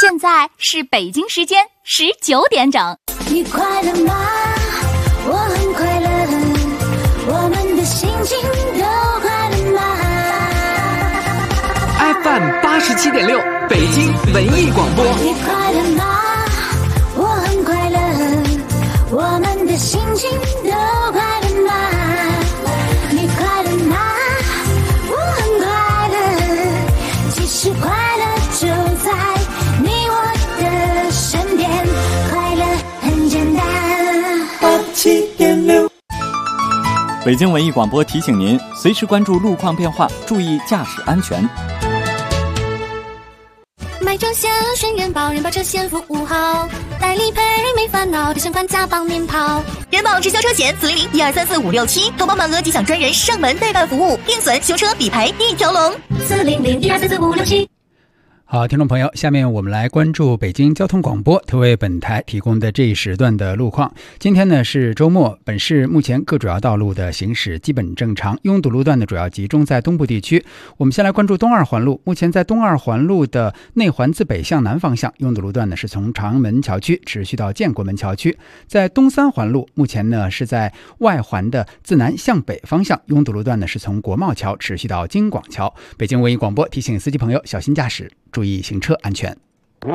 现在是北京时间19点整。 你快乐吗？我很快乐，我们的心情都快乐吗 ？FM 87.6，北京文艺广播。 你快乐吗？我很快乐，我们的心情都快乐吗？你快乐吗？我很快乐，其实快乐就在你我的身边，快乐很简单。87.6， 北京文艺广播提醒您，随时关注路况变化，注意驾驶安全。 买车险选人保，人保车险服务好，代理赔没烦恼，提前款加帮您跑。 人保直销车险400-1244567，投保满额即享专人上门代办服务，定损、修车、理赔一条龙。 400-1244567。 好，听众朋友，下面我们来关注北京交通广播为本台提供的这一时段的路况。今天呢是周末，本市目前各主要道路的行驶基本正常，拥堵路段呢主要集中在东部地区。我们先来关注东二环路，目前在东二环路的内环自北向南方向，拥堵路段呢是从长门桥区持续到建国门桥区。在东三环路，目前呢是在外环的自南向北方向，拥堵路段呢是从国贸桥持续到京广桥。北京文艺广播提醒司机朋友小心驾驶，注意行车安全。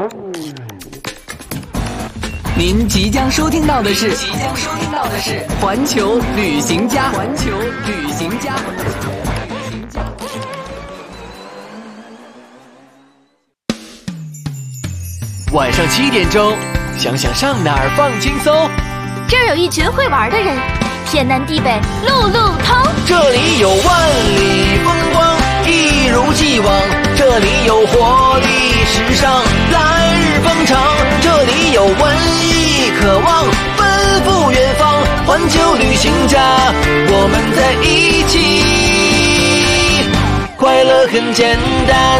您即将收听到的是环球旅行家。晚上7点钟，想想上哪儿放轻松。 这儿有一群会玩的人，天南地北路路通。 这里有万里风光，一如既往。这里有活力时尚，来日方长。这里有文艺渴望，奔赴远方。环球旅行家，我们在一起，快乐很简单。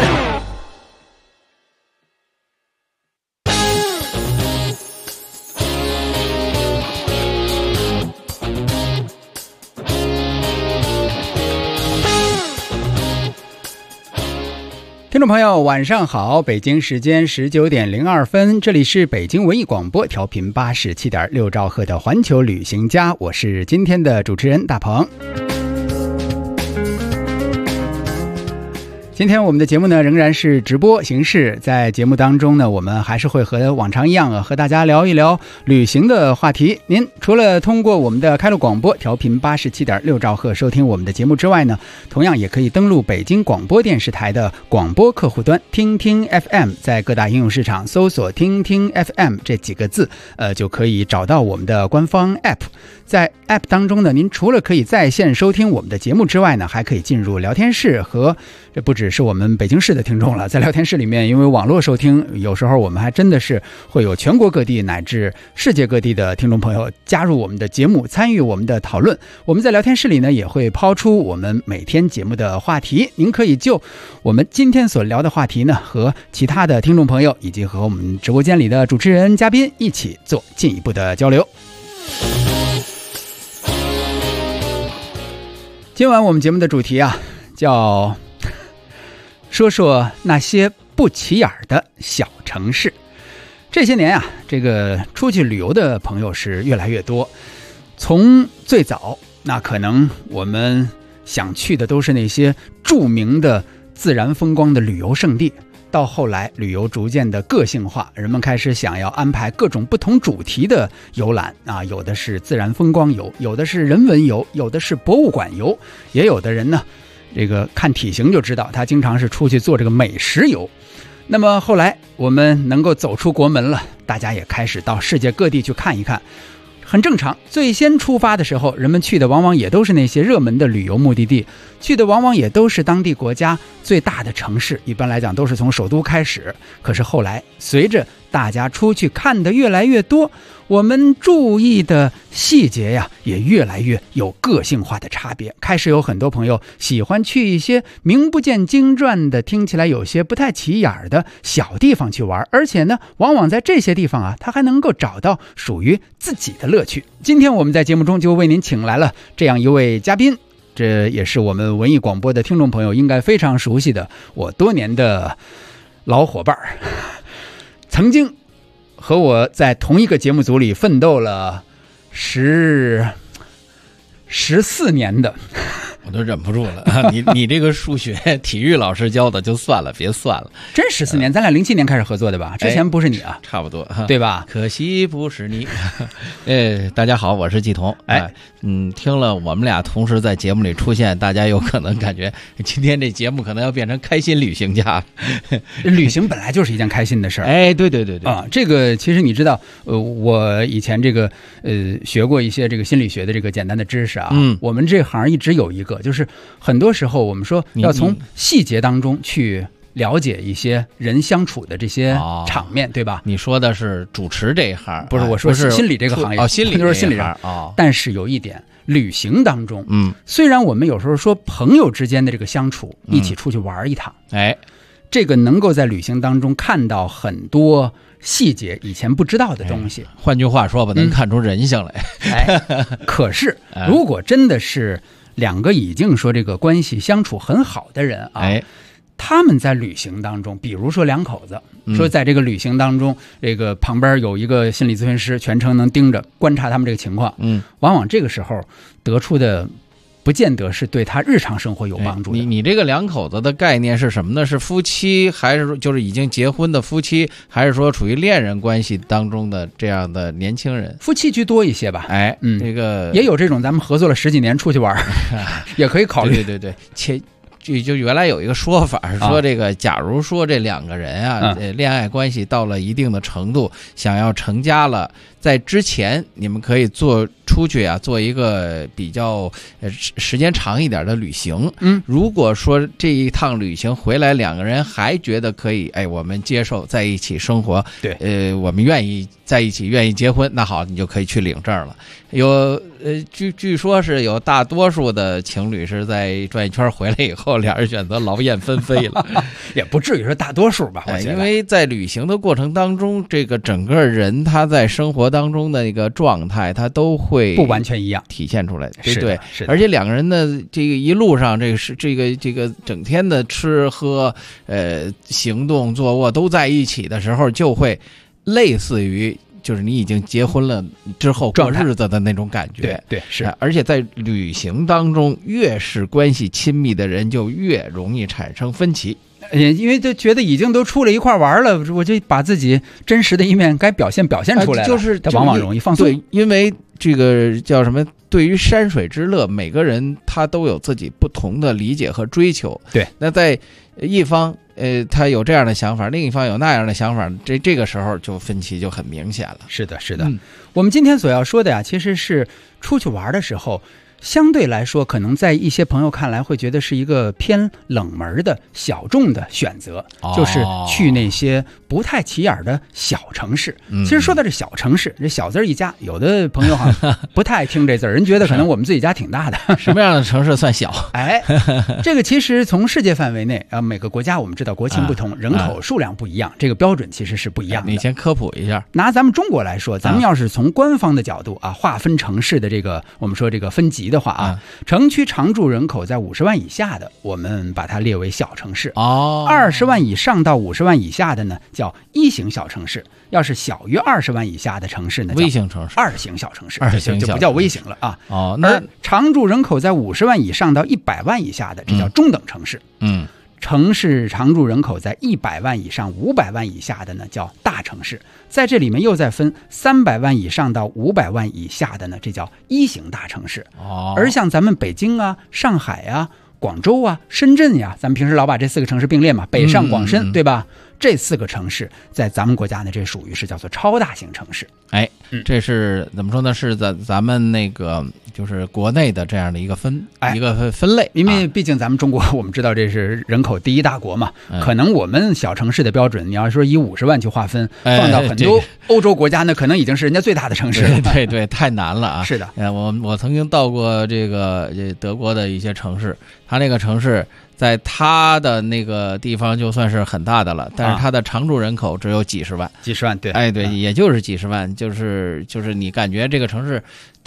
听众朋友晚上好，北京时间19点02分，这里是北京文艺广播调频87.6兆赫的环球旅行家，我是今天的主持人大鹏。今天我们的节目呢仍然是直播形式，在节目当中呢我们还是会和往常一样和大家聊一聊旅行的话题。您除了通过我们的开路广播调频87.6兆赫收听我们的节目之外呢，同样也可以登录北京广播电视台的广播客户端听听 FM， 在各大应用市场搜索听听 FM 这几个字就可以找到我们的官方 App。 在 App 当中呢，您除了可以在线收听我们的节目之外呢，还可以进入聊天室，和这不只是我们北京市的听众了，在聊天室里面因为网络收听，有时候我们还真的是会有全国各地乃至世界各地的听众朋友加入我们的节目，参与我们的讨论。我们在聊天室里呢也会抛出我们每天节目的话题，您可以就我们今天所聊的话题呢和其他的听众朋友以及和我们直播间里的主持人嘉宾一起做进一步的交流。今晚我们节目的主题叫说说那些不起眼的小城市。这些年这个出去旅游的朋友是越来越多，从最早那可能我们想去的都是那些著名的自然风光的旅游胜地，到后来旅游逐渐的个性化，人们开始想要安排各种不同主题的游览有的是自然风光游，有的是人文游，有的是博物馆游，也有的人呢这个看体型就知道他经常是出去做这个美食游。那么后来我们能够走出国门了，大家也开始到世界各地去看一看，很正常。最先出发的时候，人们去的往往也都是那些热门的旅游目的地，去的往往也都是当地国家最大的城市，一般来讲都是从首都开始。可是后来随着大家出去看的越来越多，我们注意的细节也越来越有个性化的差别。开始有很多朋友喜欢去一些名不见经传的，听起来有些不太起眼的小地方去玩，而且呢往往在这些地方他还能够找到属于自己的乐趣。今天我们在节目中就为您请来了这样一位嘉宾，这也是我们文艺广播的听众朋友应该非常熟悉的我多年的老伙伴曾经和我在同一个节目组里奋斗了14年的。 我都忍不住了。你这个数学体育老师教的就算了，别算了。 真14年，咱俩07年开始合作的吧？之前不是你啊？ 差不多， 对吧？ 可惜不是你。大家好，我是季彤。听了我们俩同时在节目里出现，大家有可能感觉今天这节目可能要变成开心旅行家。 旅行本来就是一件开心的事儿。 对啊， 这个其实你知道，我以前这个学过一些这个心理学的这个简单的知识啊。我们这行一直有一个。就是很多时候我们说要从细节当中去了解一些人相处的这些场面，对吧？ 你说的是主持这一行， 不是我说是心理这个行业。 心理就是心理人。但是有一点，旅行当中，虽然我们有时候说朋友之间的这个相处，一起出去玩一趟，这个能够在旅行当中看到很多细节以前不知道的东西。 换句话说吧，能看出人性来。 可是如果真的是两个已经说这个关系相处很好的人啊，他们在旅行当中，比如说两口子，说在这个旅行当中，这个旁边有一个心理咨询师，全程能盯着观察他们这个情况，往往这个时候得出的不见得是对他日常生活有帮助的。 你这个两口子的概念是什么呢？是夫妻，还是说就是已经结婚的夫妻，还是说处于恋人关系当中的这样的年轻人？ 夫妻居多一些吧。 这个也有这种咱们合作了10几年出去玩也可以考虑。 对，就原来有一个说法是说，这个假如说这两个人啊，恋爱关系到了一定的程度，想要成家了，在之前你们可以出去啊，做一个比较时间长一点的旅行。如果说这一趟旅行回来，两个人还觉得可以，我们接受在一起生活， 对， 我们愿意在一起，愿意结婚，那好，你就可以去领证了。据说是有大多数的情侣是在转一圈回来以后，俩人选择劳燕分飞了。 也不至于说大多数吧，我觉得。 因为在旅行的过程当中，这个整个人他在生活当中的一个状态，他都会不完全一样体现出来，对不对？ 而且两个人的这个一路上，这个整天的吃喝行动坐卧都在一起的时候，就会类似于就是你已经结婚了之后过日子的那种感觉。 对，是。 而且在旅行当中，越是关系亲密的人，就越容易产生分歧。 因为就觉得已经都出来一块玩了，我就把自己真实的一面该表现出来了， 就是他往往容易放松。 对，因为这个叫什么？对于山水之乐，每个人他都有自己不同的理解和追求。 对， 那在一方他有这样的想法，另一方有那样的想法，这个时候就分歧就很明显了。 是的。我们今天所要说的呀，其实是出去玩的时候，相对来说可能在一些朋友看来会觉得是一个偏冷门的小众的选择，就是去那些不太起眼的小城市。其实说到这小城市，这小字一加，有的朋友好像不太爱听这字儿，人觉得可能我们自己家挺大的。 什么样的城市算小？ 这个其实从世界范围内每个国家我们知道国情不同，人口数量不一样，这个标准其实是不一样的。 你先科普一下。 拿咱们中国来说，咱们要是从官方的角度划分城市的这个我们说这个分级的话城区常住人口在50万以下的，我们把它列为小城市。20万以上到50万以下的呢，叫一型小城市。要是小于20万以下的城市呢， 微型城市， 二型小城市， 就不叫微型了啊。 那常住人口在50万以上到100万以下的，这叫中等城市。城市常住人口在100万以上、500万以下的呢，叫大城市。在这里面又再分300万以上到500万以下的呢，这叫一型大城市。而像咱们北京啊、上海啊、广州啊、深圳呀，咱们平时老把这4个城市并列嘛，北上广深，对吧？这4个城市在咱们国家呢，这属于是叫做超大型城市。 这是怎么说呢？是咱们那个就是国内的这样的一个分类， 因为毕竟咱们中国我们知道这是人口第一大国嘛，可能我们小城市的标准，你要说以50万去划分，放到很多欧洲国家呢，可能已经是人家最大的城市了。 对，太难了啊！ 是的， 我曾经到过这个德国的一些城市，它那个城市在它的那个地方就算是很大的了，但是它的常住人口只有几十万， 对， 对，也就是几十万，就是你感觉这个城市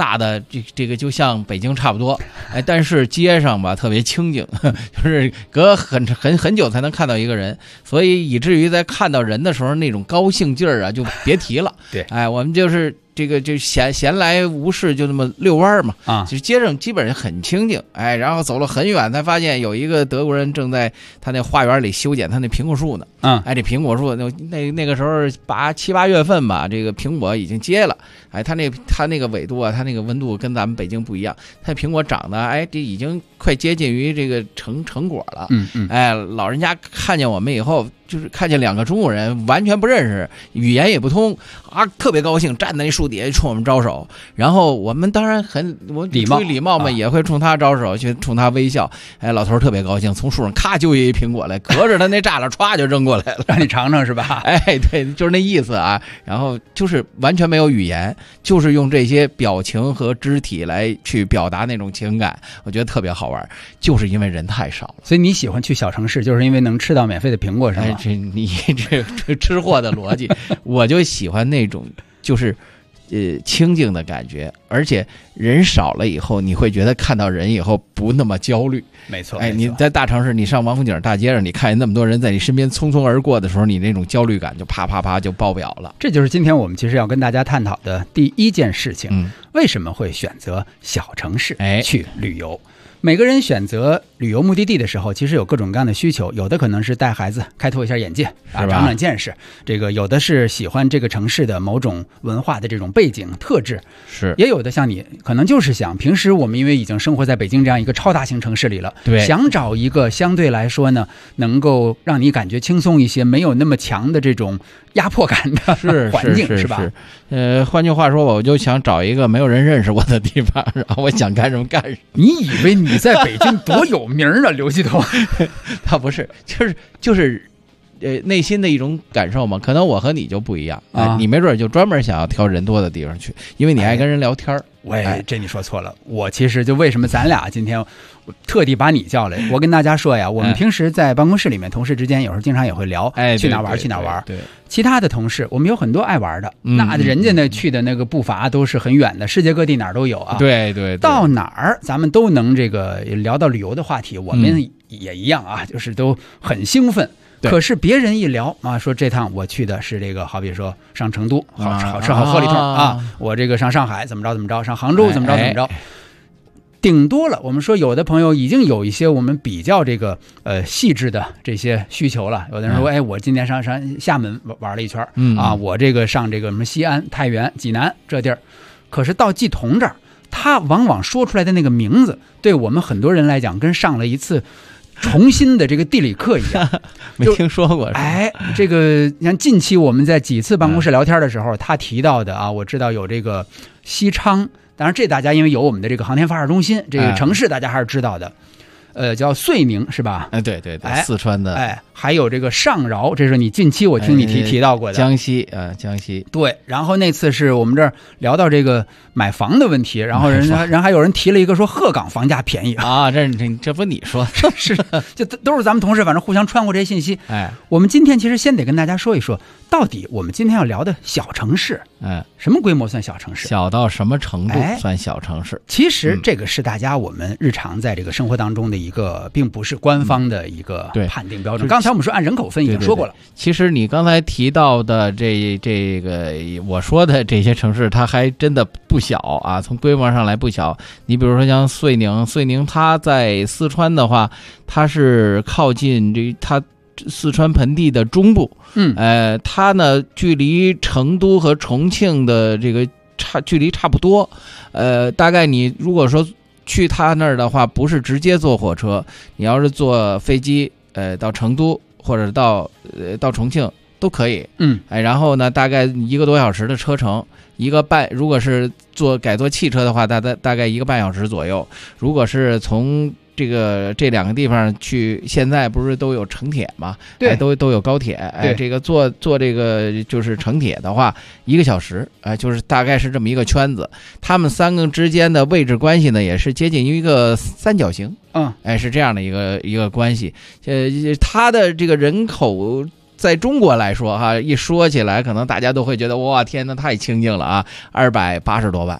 大的这个就像北京差不多，哎，但是街上吧特别清静，就是隔很久才能看到一个人，所以以至于在看到人的时候那种高兴劲儿啊就别提了。 对， 哎，我们就是这个就闲来无事就那么遛弯嘛，啊，就是街上基本上很清静，哎，然后走了很远才发现有一个德国人正在他那花园里修剪他那苹果树呢，哎，这苹果树那个时候7、8月份吧，这个苹果已经结了，哎，他那个纬度啊，他那个温度跟咱们北京不一样，他苹果长得哎这已经快接近于这个成果了，哎，老人家看见我们以后，就是看见2个中国人完全不认识，语言也不通啊，特别高兴，站在那树底下冲我们招手，然后我们当然我出于礼貌嘛，也会冲他招手，去冲他微笑，哎，老头特别高兴，从树上咔就一苹果来，隔着他那栅栏歘就扔过来了， 让你尝尝是吧？ 哎，对，就是那意思啊。然后就是完全没有语言，就是用这些表情和肢体来去表达那种情感，我觉得特别好玩，就是因为人太少了。 所以你喜欢去小城市，就是因为能吃到免费的苹果是吗？ 哎，你这吃货的逻辑，我就喜欢那种就是清静的感觉，而且人少了以后，你会觉得看到人以后不那么焦虑。 没错， 哎，你在大城市，你上王府井大街上，你看见那么多人在你身边匆匆而过的时候，你那种焦虑感就啪啪啪就爆表了。 这就是今天我们其实要跟大家探讨的第一件事情，为什么会选择小城市去旅游？每个人选择旅游目的地的时候，其实有各种各样的需求，有的可能是带孩子开拓一下眼界啊，长长见识，这个有的是喜欢这个城市的某种文化的这种背景特质， 是， 也有的像你可能就是想，平时我们因为已经生活在北京这样一个超大型城市里了， 对， 想找一个相对来说呢能够让你感觉轻松一些，没有那么强的这种压迫感的环境，是吧？ 换句话说，我就想找一个没有人认识我的地方，然后我想干什么干什么。 你以为你在北京多有名呢，刘继彤？ 他不是，就是内心的一种感受嘛。可能我和你就不一样啊，你没准就专门想要挑人多的地方去，因为你爱跟人聊天。 喂，这你说错了。我其实就为什么咱俩今天特地把你叫来，我跟大家说呀，我们平时在办公室里面，同事之间有时候经常也会聊，去哪玩去哪玩。 对， 其他的同事，我们有很多爱玩的，那人家呢去的那个步伐都是很远的，世界各地哪儿都有啊。 对， 到哪儿咱们都能这个聊到旅游的话题，我们也一样啊，就是都很兴奋。可是别人一聊啊，说这趟我去的是这个，好比说上成都，好吃好喝了一通啊，我这个上上海怎么着，上杭州怎么着，顶多了。我们说有的朋友已经有一些我们比较这个细致的这些需求了。有的人说，哎，我今天上厦门玩了一圈啊，我这个上这个什么西安、太原、济南这地儿。可是到季彤这儿，他往往说出来的那个名字，对我们很多人来讲，跟上了一次重新的这个地理课一样， 没听说过。 哎，这个你看近期我们在几次办公室聊天的时候，他提到的啊，我知道有这个西昌，当然这大家因为有我们的这个航天发射中心，这个城市大家还是知道的。叫遂宁是吧？ 哎，对，四川的。 哎，还有这个上饶，这是你近期我听你提到过的。 江西啊，江西。 对，然后那次是我们这儿聊到这个买房的问题，然后人还有人提了一个说鹤岗房价便宜啊，这不你说是，就都是咱们同事，反正互相穿过这些信息。 哎， 我们今天其实先得跟大家说一说，到底我们今天要聊的小城市，什么规模算小城市？ 小到什么程度算小城市？ 其实这个是大家我们日常在这个生活当中的一个，并不是官方的一个判定标准。刚才我们说按人口分已经说过了。 其实你刚才提到的这个我说的这些城市，它还真的不小啊，从规模上来不小。你比如说像遂宁它在四川的话，它是靠近它四川盆地的中部，它呢距离成都和重庆的这个距离差不多，大概你如果说去他那儿的话，不是直接坐火车，你要是坐飞机，到成都或者到重庆都可以，然后呢，大概1个多小时的车程，1个半，如果是改坐汽车的话，大概1个半小时左右。如果是从这两个地方去，现在不是都有城铁嘛？对，都有高铁。哎，这个坐这个就是城铁的话，1个小时，就是大概是这么一个圈子。他们3个之间的位置关系呢，也是接近于一个三角形。是这样的一个关系。它的这个人口在中国来说哈，一说起来，可能大家都会觉得哇，天哪，太清静了啊，280多万。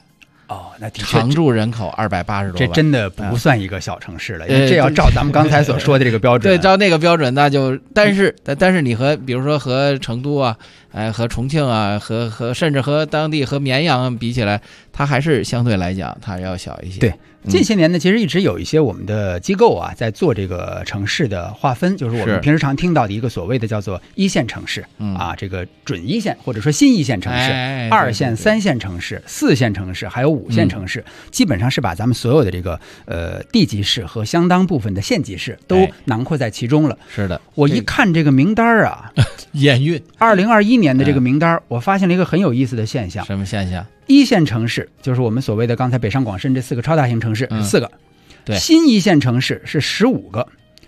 哦，那的确常住人口280多万， 这真的不算一个小城市了，因为这要照咱们刚才所说的这个标准。 对，照那个标准，那就但是你比如说和成都啊，和重庆啊，和甚至和当地和绵阳比起来，它还是相对来讲它要小一些。 对。近些年呢，其实一直有一些我们的机构啊，在做这个城市的划分，就是我们平时常听到的一个所谓的叫做一线城市啊，这个准一线或者说新一线城市、2线、3线城市、4线城市，还有5线城市，基本上是把咱们所有的这个地级市和相当部分的县级市都囊括在其中了。 是的， 我一看这个名单啊， 眼晕。 2021年的这个名单，我发现了一个很有意思的现象。 什么现象？ 一线城市就是我们所谓的刚才北上广深这4个超大型城市，4个。 对， 新一线城市是15个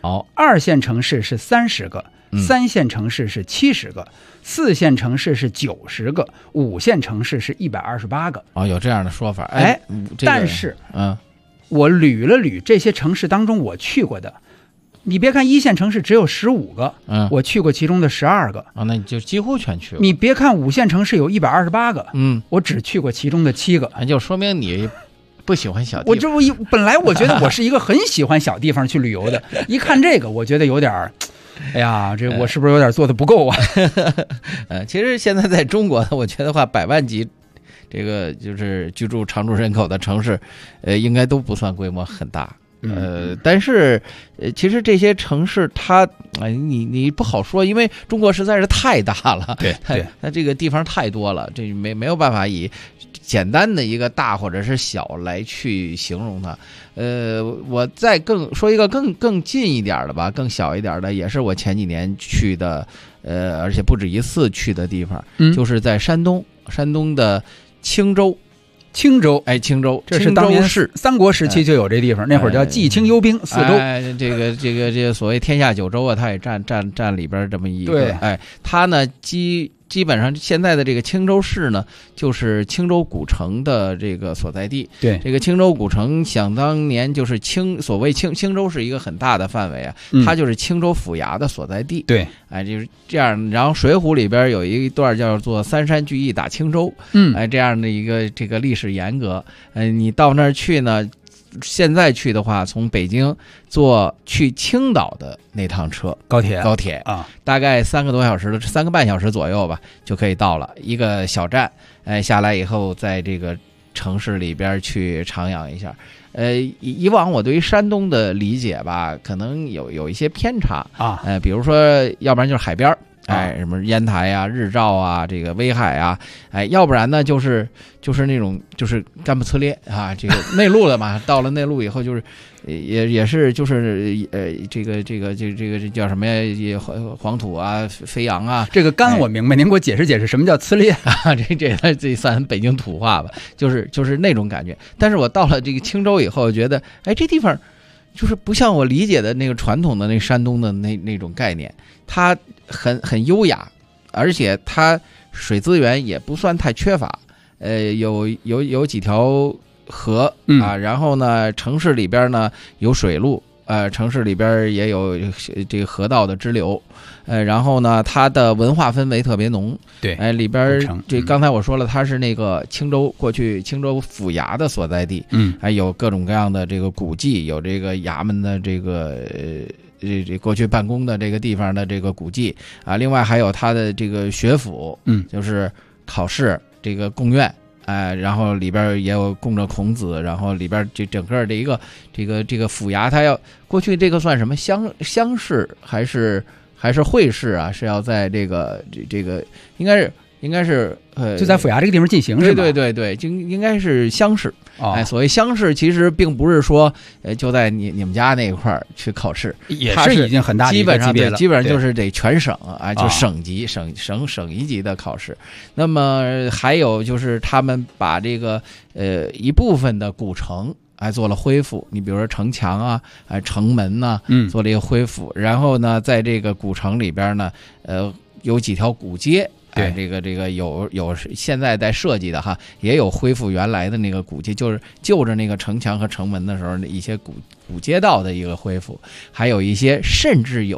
，2线城市是30个，3线城市是70个，4线城市是90个，5线城市是128个。 有这样的说法。 但是我捋了捋这些城市当中我去过的，你别看一线城市只有15个，我去过其中的12个那你就几乎全去过。 你别看5线城市有128个，我只去过其中的7个， 就说明你不喜欢小地方。 本来我觉得我是一个很喜欢小地方去旅游的，一看这个我觉得有点哎呀，这我是不是有点做的不够啊？ 其实现在在中国，我觉得话100万级这个就是居住常住人口的城市，应该都不算规模很大。但是其实这些城市它你不好说，因为中国实在是太大了， 对， 它这个地方太多了，这没有办法以简单的一个大或者是小来去形容它。我再说一个更近一点的吧，更小一点的，也是我前几年去的，而且不止一次去的地方，就是在山东的青州。青州， 这是当年市三国时期就有这地方，那会儿叫冀青幽滨4州。 这个所谓天下9州啊，它也占里边这么一个。它呢基本上现在的这个青州市呢，就是青州古城的这个所在地。 对， 这个青州古城想当年就是所谓青州是一个很大的范围啊，它就是青州府衙的所在地。 对， 就是这样。然后《水浒》里边有一段叫做三山聚义打青州，这样的一个这个历史沿革。你到那儿去呢，现在去的话，从北京坐去青岛的那趟车，高铁啊，大概3个多小时3个半小时左右吧，就可以到了一个小站。下来以后，在这个城市里边去徜徉一下。以往我对于山东的理解吧，可能有一些偏差啊。比如说，要不然就是海边什么烟台啊、日照啊、这个威海啊，要不然呢就是那种就是干不呲咧啊，这个内陆的嘛。到了内陆以后，就是也是就是这个叫什么呀？黄土啊、飞扬啊。这个干我明白，您给我解释解释什么叫呲咧啊？这算北京土话吧？就是那种感觉。但是我到了这个青州以后，觉得这地方就是不像我理解的那个传统的那山东的那种概念。它很优雅，而且它水资源也不算太缺乏，有几条河啊，然后呢，城市里边呢有水路，城市里边也有这个河道的支流，然后呢，它的文化氛围特别浓，对，里边这刚才我说了，它是那个过去青州府衙的所在地，还有各种各样的这个古迹，有这个衙门的这个这过去办公的这个地方的这个古迹啊，另外还有它的这个学府，就是考试这个贡院，然后里边也有供着孔子，然后里边这整个的一个这个府衙，它要过去这个算什么乡试还是会试啊？是要在这个应该是就在府衙这个地方进行，是吧？ 对，应该是乡试。所谓乡试其实并不是说就在你们家那一块儿去考试， 也是已经很大的一个级别了， 基本上就是得全省就省级省一级的考试。那么还有就是他们把这个一部分的古城还做了恢复，你比如说城墙啊、城门呢，做了一个恢复。然后呢，在这个古城里边呢，有几条古街。对，这个有现在在设计的哈，也有恢复原来的那个古街，就是就着那个城墙和城门的时候一些古街道的一个恢复，还有一些甚至有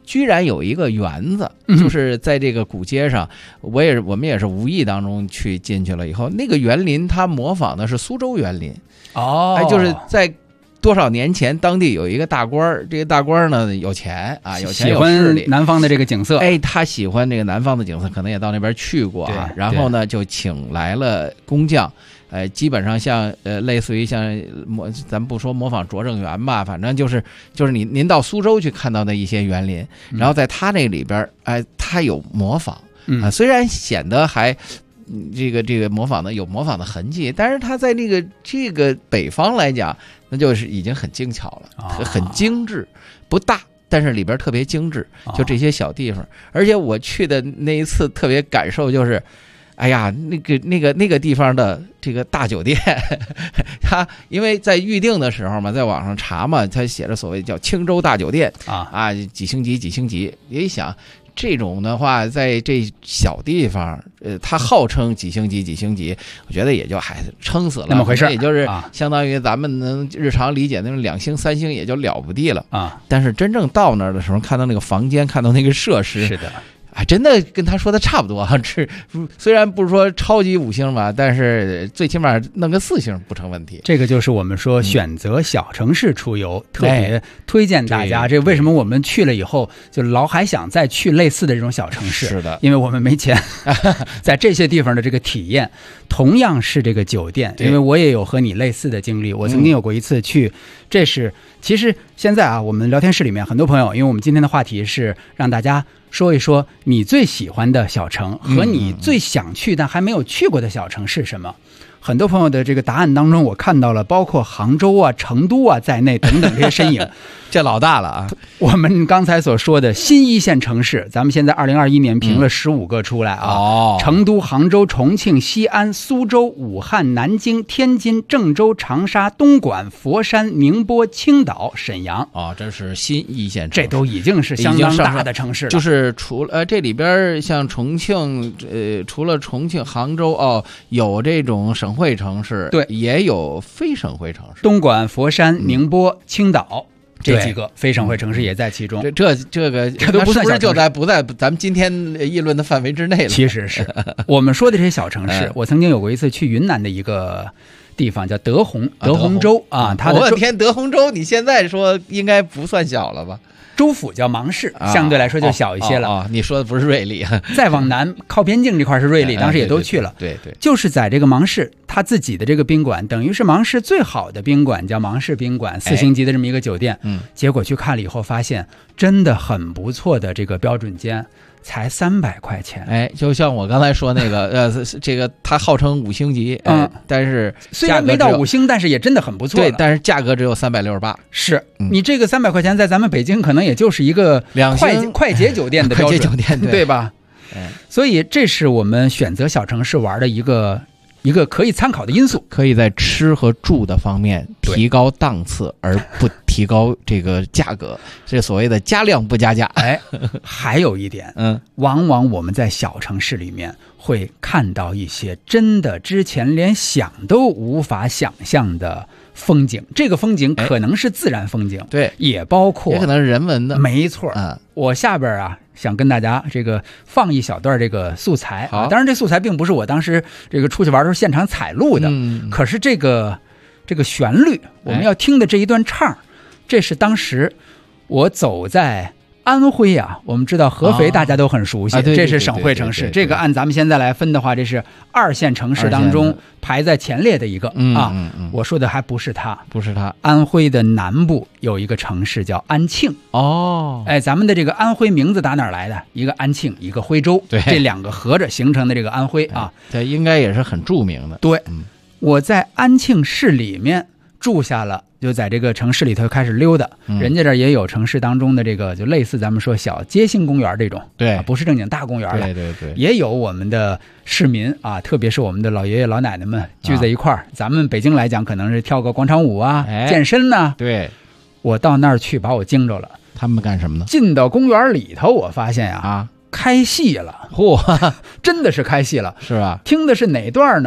居然有一个园子，就是在这个古街上，我们也是无意当中进去了以后，那个园林它模仿的是苏州园林就是在多少年前，当地有一个大官儿，这个大官儿呢有钱啊，有钱有势力， 喜欢南方的这个景色， 他喜欢这个南方的景色，可能也到那边去过啊。然后呢，就请来了工匠，基本上像类似于像咱不说模仿拙政园吧，反正就是您到苏州去看到的一些园林，然后在他那里边，他有模仿虽然显得还。这个模仿的有模仿的痕迹，但是他在这个北方来讲，那就是已经很精巧了，很精致，不大，但是里边特别精致，就这些小地方。而且我去的那一次特别感受就是，哎呀，那个地方的这个大酒店，他因为在预定的时候嘛，在网上查嘛，他写着所谓叫青州大酒店几星级几星级，也一想。这种的话，在这小地方，它号称几星级几星级，我觉得也就撑死了， 那么回事， 也就是相当于咱们能日常理解那种2星3星也就了不地了啊。但是真正到那儿的时候，看到那个房间，看到那个设施， 是的。 真的跟他说的差不多虽然不是说超级5星吧，但是最起码弄个4星不成问题。 这个就是我们说选择小城市出游，特别推荐大家。这为什么我们去了以后就老还想再去类似的这种小城市？ 是的， 因为我们没钱，在这些地方的这个体验，同样是这个酒店，因为我也有和你类似的经历。我曾经有过一次去，这是其实现在我们聊天室里面很多朋友，因为我们今天的话题是让大家说一说你最喜欢的小城和你最想去但还没有去过的小城是什么。很多朋友的这个答案当中，我看到了包括杭州啊、成都啊在内等等这些身影。 这老大了啊！ 我们刚才所说的新一线城市，咱们现在2021年评了15个出来啊。成都、杭州、重庆、西安、苏州、武汉、南京、天津、郑州、长沙、东莞、佛山、宁波、青岛、沈阳。 这是新一线城市， 这都已经是相当大的城市了。 就是除了这里边像重庆，除了重庆、杭州有这种省会城市， 对， 也有非省会城市， 东莞、佛山、宁波、青岛。这几个非省会城市也在其中， 这都不算小城市， 就不在咱们今天议论的范围之内了。 其实是我们说的这些小城市。我曾经有过一次去云南的一个地方叫德宏州啊，它的我的天，德宏州你现在说应该不算小了吧？ 州府叫芒市，相对来说就小一些了。 你说的不是瑞丽， 再往南靠边境这块是瑞丽，当时也都去了。 对， 就是在这个芒市，他自己的这个宾馆，等于是芒市最好的宾馆，叫芒市宾馆，4星级的这么一个酒店。结果去看了以后，发现真的很不错的这个标准间。才300块钱， 就像我刚才说那个，这个它号称5星级，但是虽然没到5星，但是也真的很不错。 对，但是价格只有368。 是你这个300块钱，在咱们北京可能也就是一个快捷酒店的标准， 快捷酒店对吧？所以这是我们选择小城市玩的一个可以参考的因素， 可以在吃和住的方面提高档次，而不提高这个价格，这所谓的加量不加价。 还有一点，往往我们在小城市里面会看到一些真的之前连想都无法想象的风景，这个风景可能是自然风景， 对， 也包括也可能是人文的， 没错。我下边想跟大家这个放一小段这个素材当然这素材并不是我当时这个出去玩的时候现场采录的，可是这个旋律我们要听的这一段唱，这是当时我走在安徽我们知道合肥大家都很熟悉，这是省会城市，这个按咱们现在来分的话，这是2线城市当中排在前列的一个我说的还不是它，安徽的南部有一个城市叫安庆。咱们的这个安徽名字打哪儿来的？一个安庆，一个徽州，这2个合着形成的这个安徽这应该也是很著名的。 对，我在安庆市里面住下了，就在这个城市里头开始溜达，人家这也有城市当中的这个就类似咱们说小街心公园这种， 对， 不是正经大公园了， 对， 也有我们的市民特别是我们的老爷爷老奶奶们聚在一块儿，咱们北京来讲可能是跳个广场舞健身对， 我到那儿去把我惊着了。 他们干什么呢？ 进到公园里头，我发现开戏了，真的是开戏了， 是吧？ 听的是哪段呢？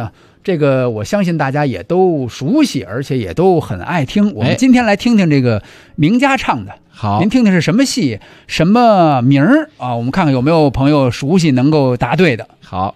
这个我相信大家也都熟悉，而且也都很爱听。我们今天来听听这个名家唱的。 好， 您听的是什么戏，什么名儿啊？我们看看有没有朋友熟悉能够答对的。 好。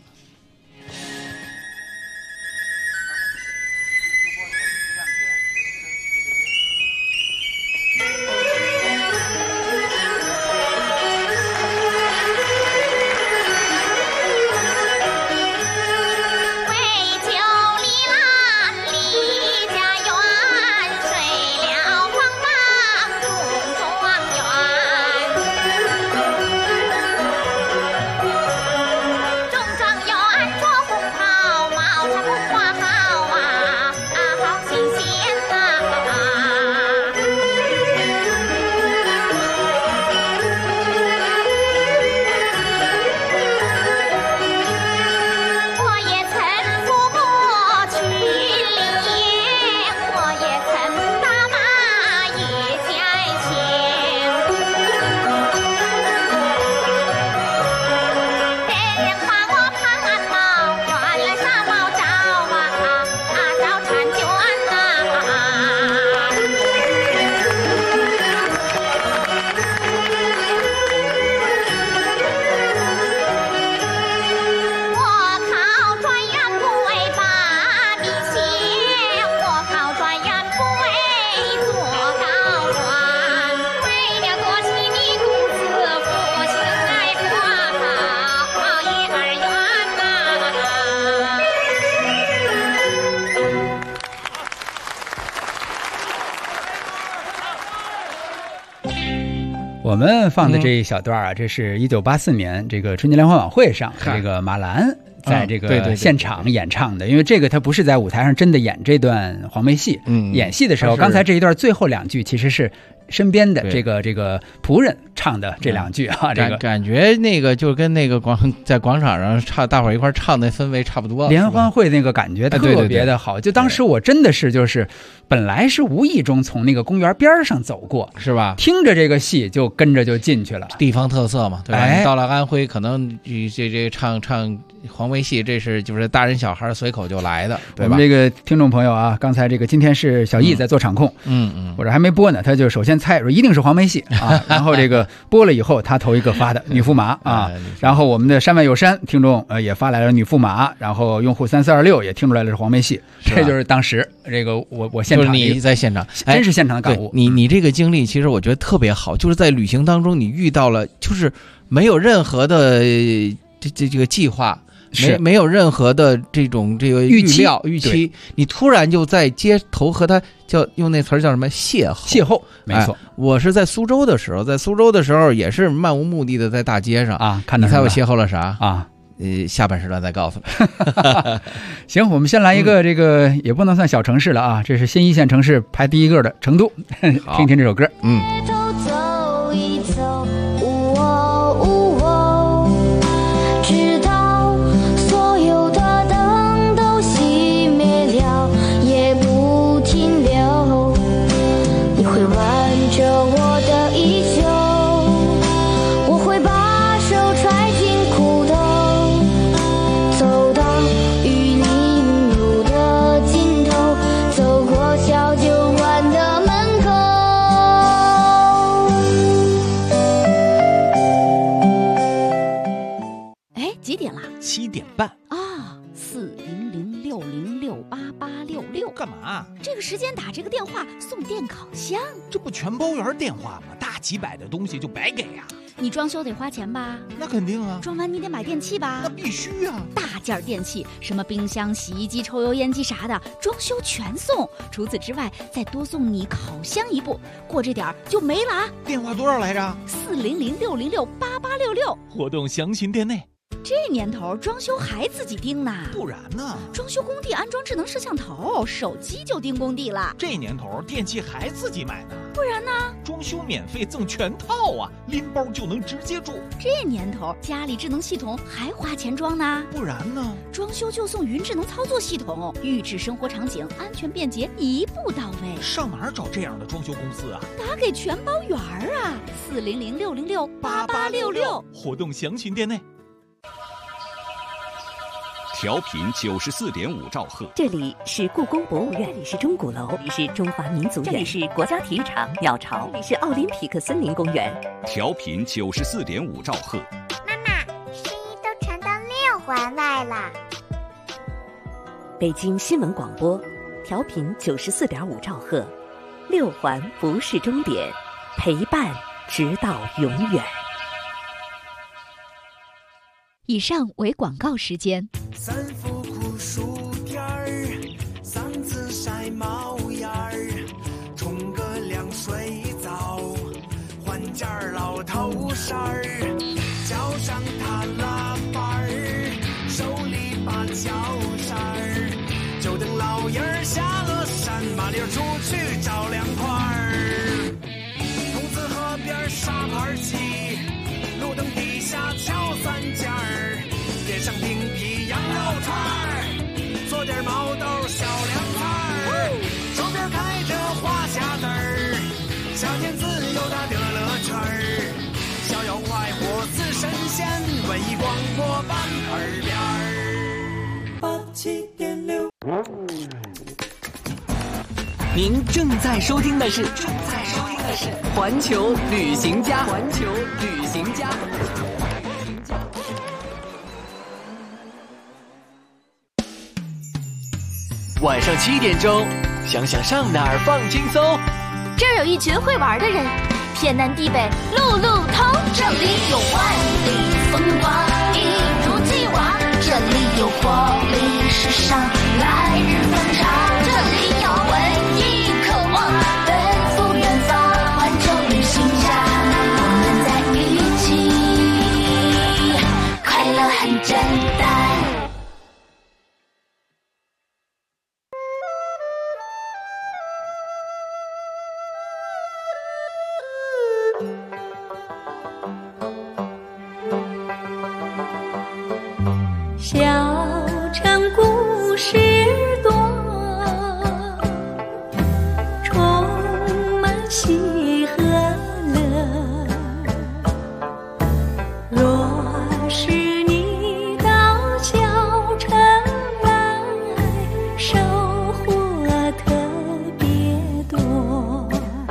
我们放的这一小段啊，这是1984年这个春节联欢晚会上，这个马兰在这个现场演唱的。因为这个他不是在舞台上真的演这段黄梅戏，演戏的时候，刚才这一段最后2句其实是身边的这个仆人唱的这2句啊，这个感觉那个就跟那个在广场上唱，大伙儿一块唱的氛围差不多。 联欢会那个感觉特别的好，就当时我真的是就是本来是无意中从那个公园边上走过， 是吧？ 听着这个戏就跟着就进去了， 地方特色嘛，对吧？你到了安徽，可能这唱黄梅戏，这是就是大人小孩随口就来的，对吧？ 我们这个听众朋友啊，刚才这个今天是小易在做场控，我这还没播呢，他就首先猜说一定是黄梅戏啊，然后这个播了以后，他头一个发的女驸马啊，然后我们的山外有山听众也发来了女驸马，然后用户3426也听出来了是黄梅戏，这就是当时这个我现场就是你在现场， 真是现场的感悟。 你这个经历其实我觉得特别好，就是在旅行当中你遇到了，就是没有任何的这个计划。没有任何的这个预期，你突然就在街头和他用那词儿叫什么邂逅， 没错。 我是在苏州的时候，也是漫无目的的在大街上啊，看到你猜我邂逅了啥啊？ 下半时段再告诉你。 行，我们先来一个这个也不能算小城市了啊，这是新1线城市排第1个的成都，听听这首歌。 走一走， 几点了 ？7点半啊！40060688866， 干嘛？ 这个时间打这个电话送电烤箱， 这不全包圆电话吗？大几百的东西就白给呀？ 你装修得花钱吧？ 那肯定啊。 装完你得买电器吧？ 那必须啊。 大件电器，什么冰箱、洗衣机、抽油烟机啥的，装修全送。除此之外，再多送你烤箱1部，过这点就没了啊。 电话多少来着 ？40060688866， 活动详情店内。 这年头装修还自己盯呢？ 不然呢？ 装修工地安装智能摄像头，手机就盯工地了。 这年头电器还自己买呢？ 不然呢？ 装修免费赠全套啊，拎包就能直接住。 这年头家里智能系统还花钱装呢？ 不然呢？ 装修就送云智能操作系统，预制生活场景，安全便捷，一步到位。 上哪儿找这样的装修公司啊？ 打给全包圆儿啊，40060688866， 活动详情店内。 调频94.5兆赫。 这里是故宫博物院，这里是钟鼓楼，这里是中华民族园，这里是国家体育场鸟巢，这里是奥林匹克森林公园。 调频94.5兆赫。 妈妈，声音都传到6环外了。 北京新闻广播，调频94.5兆赫，6环不是终点，陪伴直到永远。 以上为广告时间。 三伏酷暑天儿，嗓子晒冒烟儿，冲个凉水澡，换件老头衫儿，脚上踏拉板儿，手里把脚扇儿，就等老爷儿下了山，麻溜出去找凉快儿。筒子河边沙盘鸡，路灯底下敲三尖儿，点上冰皮羊肉串儿，做点毛豆小凉菜儿，周边开着花虾子儿，夏天自由它的乐趣儿，逍遥快活似神仙，文艺广播伴耳边儿。87.6。 您正在收听的是环球旅行家。晚上7点钟，想想上哪儿放轻松。 这儿有一群会玩的人，天南地北路路通。这里有万里风光，一如既往。这里有活力时尚，来日方长。这里有文艺渴望，奔赴远方。环球旅行家，我们在一起，快乐很简单。 小城故事多，充满喜和乐。若是你到小城来，收获特别多。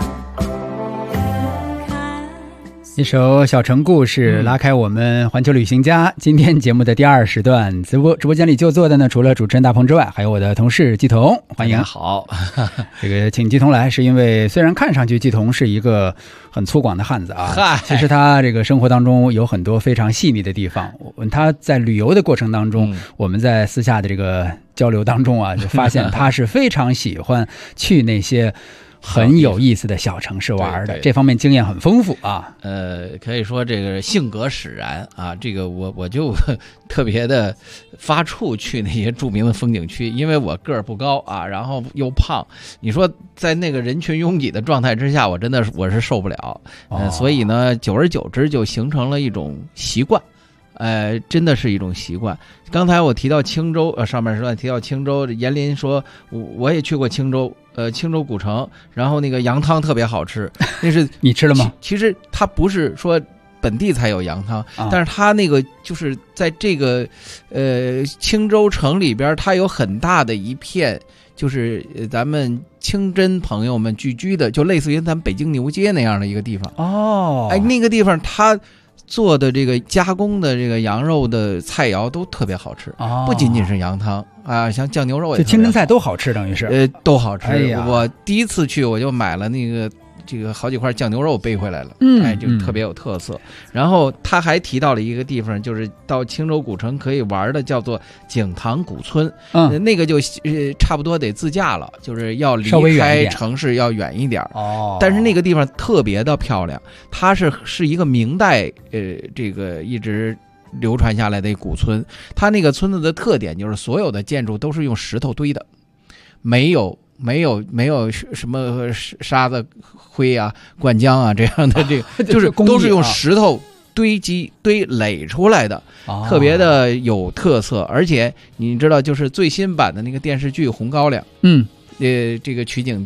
一首小城故事拉开我们环球旅行家今天节目的第2时段。直播间里就坐的呢，除了主持人大鹏之外，还有我的同事季彤，欢迎。 好， 这个请季彤来是因为虽然看上去季彤是一个很粗犷的汉子啊，其实他这个生活当中有很多非常细腻的地方。他在旅游的过程当中，我们在私下的这个交流当中啊，就发现他是非常喜欢去那些很有意思的小城市玩的，这方面经验很丰富啊。 可以说这个性格使然啊，这个我就特别的发怵去那些著名的风景区，因为我个儿不高啊，然后又胖，你说在那个人群拥挤的状态之下，我真的是受不了。所以呢，久而久之就形成了一种习惯。真的是一种习惯。刚才我提到青州，上面说提到青州，严林说我也去过青州，青州古城，然后那个羊汤特别好吃，那是你吃了吗？ 其实它不是说本地才有羊汤，但是它那个就是在这个青州城里边，它有很大的一片，就是咱们清真朋友们聚居的，就类似于咱们北京牛街那样的一个地方。那个地方它做的这个加工的这个羊肉的菜肴都特别好吃，不仅仅是羊汤啊，像酱牛肉也， 就清真菜都好吃，等于是都好吃。我第一次去我就买了那个这个好几块酱牛肉背回来了，就特别有特色。然后他还提到了一个地方，就是到青州古城可以玩的，叫做景塘古村，那个就差不多得自驾了，就是要离开城市要远一点。但是那个地方特别的漂亮，它是一个明代这个一直流传下来的古村。它那个村子的特点就是所有的建筑都是用石头堆的，没有什么沙子、灰啊、灌浆啊这样的，这个就是都是用石头堆垒出来的，特别的有特色。而且你知道，就是最新版的那个电视剧《红高粱》，这个取景地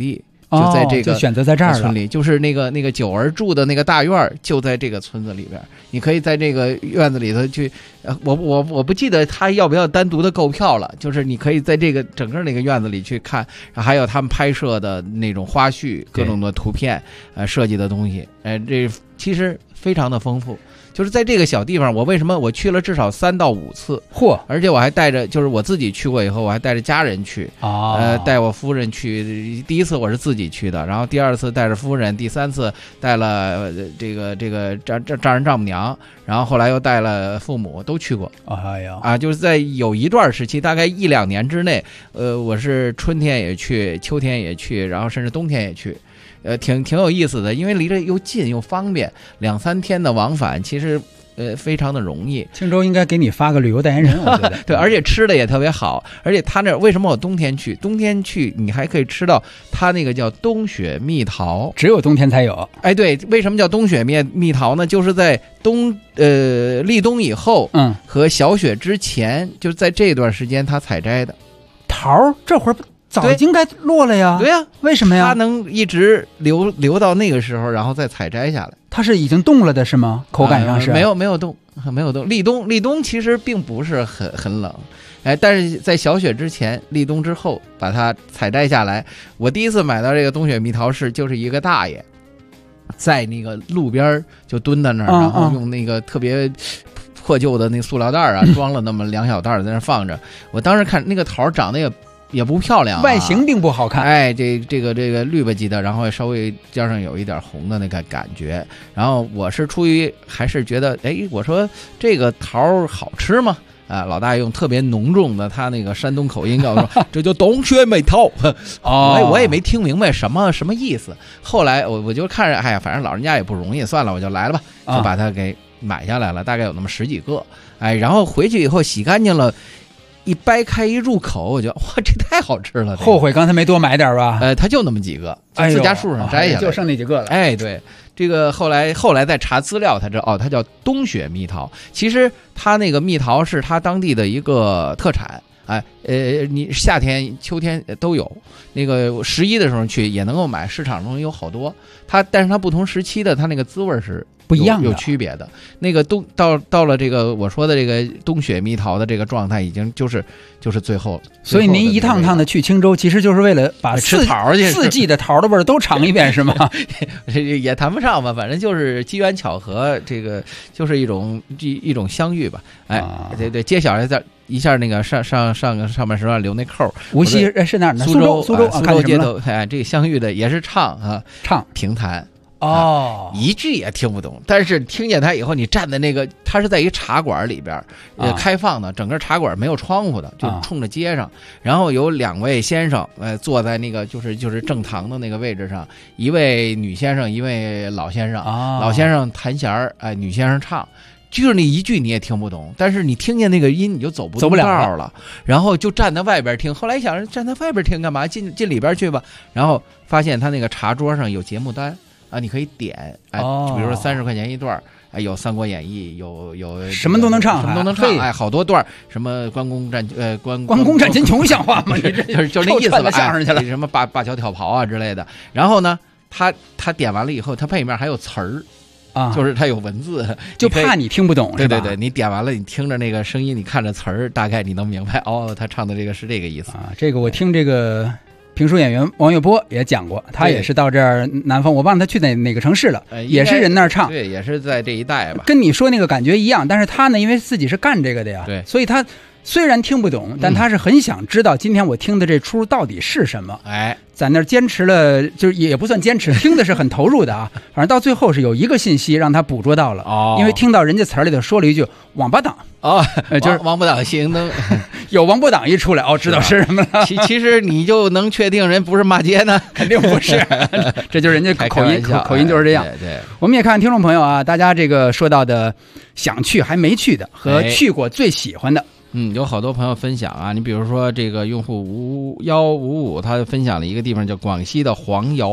就在这个就选择在这儿了村里，就是那个九儿住的那个大院就在这个村子里边，你可以在这个院子里头去，我不记得他要不要单独的购票了，就是你可以在这个整个那个院子里去看，还有他们拍摄的那种花絮、各种的图片，设计的东西，这其实非常的丰富。就是在这个小地方，为什么我去了至少3到5次，而且我还带着，就是我自己去过以后，我还带着家人去，带我夫人去。第一次我是自己去的，然后第2次带着夫人，第3次带了这个丈人丈母娘，然后后来又带了父母，都去过。 哎呀， 就是在有一段时期，大概1-2年之内，我是春天也去，秋天也去，然后甚至冬天也去。挺有意思的，因为离着又近又方便，2-3天的往返，其实非常的容易。 青州应该给你发个旅游代言人，我觉得对，而且吃的也特别好，而且他那为什么我冬天去你还可以吃到他那个叫冬雪蜜桃， 只有冬天才有。 哎，对，为什么叫冬雪蜜桃呢？就是在立冬以后，和小雪之前，就是在这段时间他采摘的桃，这会儿早应该落了呀。 对呀， 为什么呀？ 它能一直留到那个时候，然后再采摘下来。 它是已经冻了的是吗？口感上是？ 没有冻。立冬其实并不是很冷，但是在小雪之前，立冬之后把它采摘下来。我第一次买到这个冬雪蜜桃就是一个大爷，在那个路边就蹲在那儿，然后用那个特别破旧的那塑料袋装了那么2小袋在那放着。我当时看那个桃长得也不漂亮， 外形并不好看。 这个绿吧唧的，然后稍微加上有一点红的那个感觉。然后我是出于还是觉得，我说这个桃好吃吗？老大爷用特别浓重的他那个山东口音告诉我，这叫冬雪蜜桃。我也没听明白什么意思。后来我就看着，反正老人家也不容易，算了，我就来了吧，就把它给买下来了，大概有那么10几个。然后回去以后洗干净了。一掰开一入口，我觉得哇，这太好吃了！ 后悔刚才没多买点吧？ 它就那么几个，自家树上摘下来， 就剩那几个了。 对，这个后来再查资料才知道，它叫冬雪蜜桃。其实它那个蜜桃是它当地的一个特产。你夏天、秋天都有。那个11的时候去也能够买，市场中有好多。但是它不同时期的它那个滋味是不一样的， 有区别的。那个到了这个我说的这个冬雪蜜桃的这个状态，已经就是最后了。 所以您一趟趟的去青州，其实就是为了把吃桃去 4季的桃的味儿都尝一遍，是吗？ 也谈不上吧，反正就是机缘巧合，这个就是一种相遇吧。对，揭晓一下那个上半时段留那扣。 无锡是哪儿呢？苏州街头，这个相遇的也是唱评弹。一句也听不懂，但是听见他以后，你站在那个，他是在一个茶馆里边，开放的，整个茶馆没有窗户的，就冲着街上。然后有2位先生，坐在那个就是正堂的那个位置上，一位女先生，一位老先生。老先生弹弦女先生唱。就是那一句你也听不懂，但是你听见那个音你就走不了了，然后就站在外边听。后来想站在外边听干嘛？进里边去吧。然后发现他那个茶桌上有节目单你可以点就比如说30块钱一段有《三国演义》，有什么都能唱， 好多段，什么关公战秦琼像话吗？你这就是那意思吧？ 相声去了， 什么灞桥挑袍之类的。然后呢，他点完了以后，他背面还有词儿。就是它有文字， 就怕你听不懂。 对，你点完了，你听着那个声音，你看着词儿，大概你能明白他唱的这个是这个意思这个我听这个评书演员王月波也讲过，他也是到这儿南方，我忘了他去哪个城市了，也是人那儿唱。 对，也是在这一带吧。 跟你说那个感觉一样，但是他呢，因为自己是干这个的呀， 对， 所以他虽然听不懂，但他是很想知道今天我听的这出到底是什么。在那儿坚持了，就是也不算坚持，听的是很投入的反正到最后是有一个信息让他捕捉到了因为听到人家词儿里头说了一句王八党就是王八党行灯有王八党一出来知道是什么了。 其实你就能确定人不是骂街呢？ 肯定不是这就是人家口音就是这样。 对， 我们也看听众朋友大家这个说到的想去还没去的和去过最喜欢的。 有好多朋友分享你比如说这个用户5155他分享了一个地方叫广西的黄姚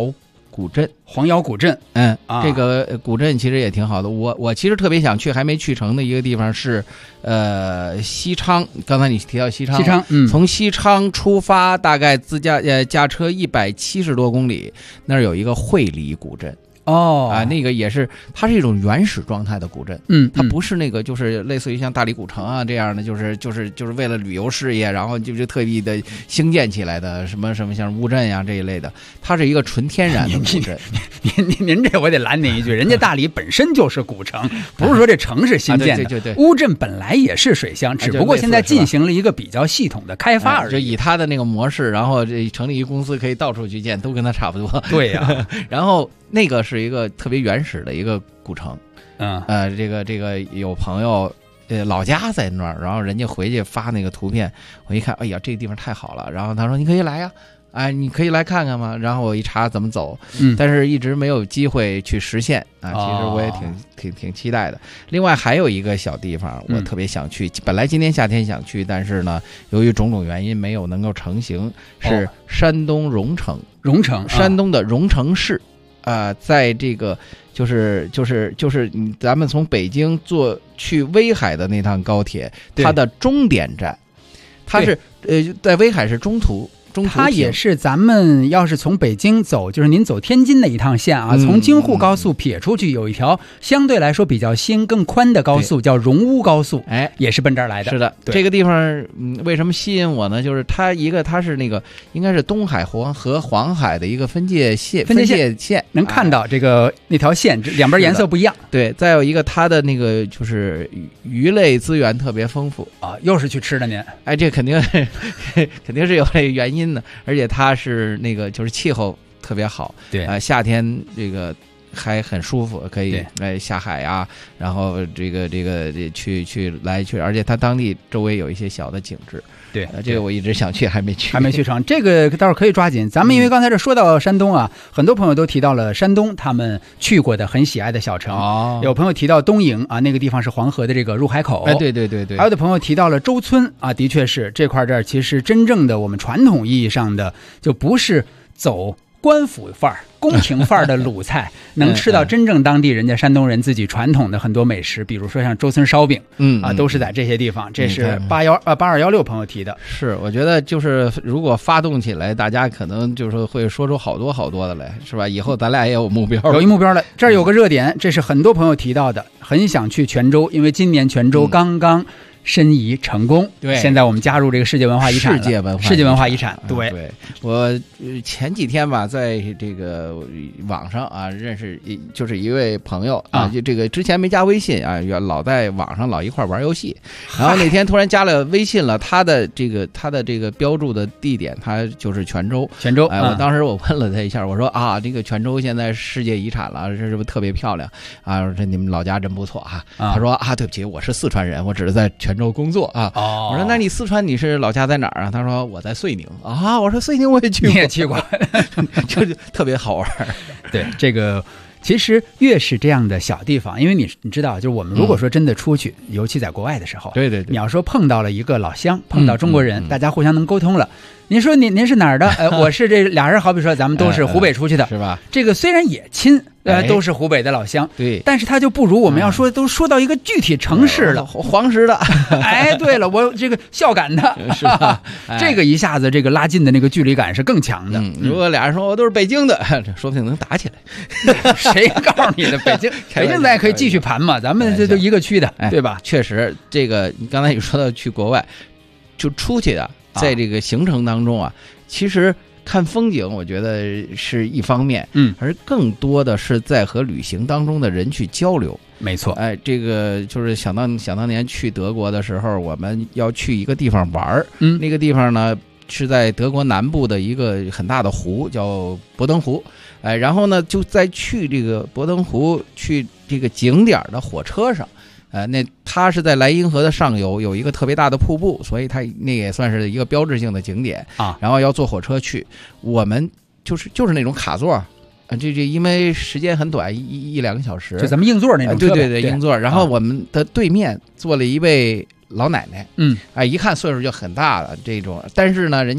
古镇。 黄窑古镇， 这个古镇其实也挺好的。我其实特别想去，还没去成的一个地方是，西昌。刚才你提到西昌，从西昌出发，大概驾车170多公里，那儿有一个会理古镇。那个也是，它是一种原始状态的古镇，它不是那个就是类似于像大理古城啊这样的，就是为了旅游事业，然后就特意的兴建起来的，什么像乌镇呀这一类的，它是一个纯天然的古镇。 您这我得拦您一句，人家大理本身就是古城，不是说这城市新建的。 对， 乌镇本来也是水乡，只不过现在进行了一个比较系统的开发而已。 就以它的那个模式，然后这成立一公司可以到处去建，都跟它差不多。 对呀， 然后那个是一个特别原始的一个古城，这个有朋友老家在那儿，然后人家回去发那个图片，我一看，哎呀，这个地方太好了，然后他说你可以来呀。你可以来看看吗？然后我一查怎么走，但是一直没有机会去实现其实我也挺期待的。另外还有一个小地方我特别想去，本来今年夏天想去，但是呢，由于种种原因没有能够成行，是山东荣成，山东的荣成市在这个就是咱们从北京坐去威海的那趟高铁，它的终点站，它是在威海是中途。 它也是咱们要是从北京走，就是您走天津的一趟线从京沪高速撇出去，有一条相对来说比较新更宽的高速，叫荣乌高速，也是奔这儿来的。 是的，这个地方为什么吸引我呢？就是它是那个应该是东海和黄海的一个分界线， 能看到这个那条线两边颜色不一样。 对，再有一个它的那个就是鱼类资源特别丰富又是去吃的您？ 这肯定是有这个原因。而且它是那个就是气候特别好， 对夏天这个还很舒服，可以下海啊，然后这个去，而且它当地周围有一些小的景致。 对， 这个我一直想去，还没去成。这个倒是可以抓紧。咱们因为刚才这说到山东很多朋友都提到了山东他们去过的很喜爱的小城。有朋友提到东营那个地方是黄河的这个入海口。 对。 还有的朋友提到了周村的确是这块这儿，其实真正的我们传统意义上的就不是走官府范儿、宫廷范儿的鲁菜，能吃到真正当地人家山东人自己传统的很多美食，比如说像周村烧饼，都是在这些地方。这是8216朋友提的。 是，我觉得就是如果发动起来，大家可能就是会说出好多的来，是吧？以后咱俩也有目标， 有一目标了。这儿有个热点，这是很多朋友提到的，很想去泉州，因为今年泉州刚刚申遗成功， 对， 现在我们加入这个世界文化遗产了。世界文化遗产， 对。我前几天吧，在这个网上认识就是一位朋友就这个之前没加微信老在网上老一块玩游戏，然后那天突然加了微信了，他的这个标注的地点，他就是泉州。我当时我问了他一下，我说这个泉州现在世界遗产了，这是不是特别漂亮这你们老家真不错他说对不起，我是四川人，我只是在泉州工作我说那你四川你是老家在哪儿他说我在遂宁我说遂宁我也去过， 你也去过就特别好玩。 对，这个其实越是这样的小地方，因为你知道，就是我们如果说真的出去，尤其在国外的时候， 对， 你要说碰到了一个老乡，碰到中国人，大家互相能沟通了。您说您是哪儿的？我是这俩人，好比说咱们都是湖北出去的， 是吧？ 这个虽然也亲，都是湖北的老乡， 对， 但是他就不如我们要说都说到一个具体城市了， 黄石的， 对了，我这个孝感的， 是吧？ 这个一下子这个拉近的那个距离感是更强的。 如果俩人说我都是北京的，说不定能打起来。 谁告诉你的？北京咱也可以继续盘嘛，咱们这都一个区的，对吧？ 确实，这个你刚才你说到去国外，就出去的。在这个行程当中其实看风景我觉得是一方面，而更多的是在和旅行当中的人去交流。 没错， 这个就是想当年去德国的时候，我们要去一个地方玩，那个地方呢是在德国南部的一个很大的湖，叫博登湖。然后呢就在去这个博登湖去这个景点的火车上。那它是在莱茵河的上游有一个特别大的瀑布，所以它那也算是一个标志性的景点然后要坐火车去，我们就是那种卡座这因为时间很短，一两个小时， 就咱们硬座那种车。 对，硬座。然后我们的对面坐了一位老奶奶，一看岁数就很大了这种，但是呢，人家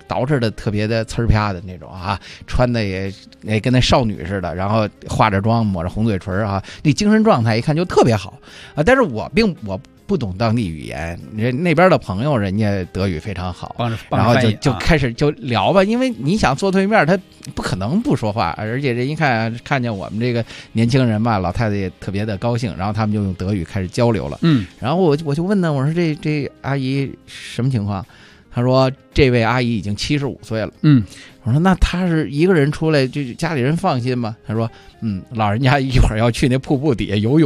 捯饬的特别的呲儿啪的那种啊，穿的也跟那少女似的，然后化着妆抹着红嘴唇啊，那精神状态一看就特别好啊。但是我不懂当地语言，那边的朋友人家德语非常好，然后就开始就聊吧，因为你想坐对面，他不可能不说话，而且人一看见我们这个年轻人吧，老太太也特别的高兴，然后他们就用德语开始交流了。然后我就问呢，我说这阿姨什么情况？他说这位阿姨已经75岁了。我说那她是一个人出来，就家里人放心吗？他说老人家一会儿要去那瀑布底下游泳。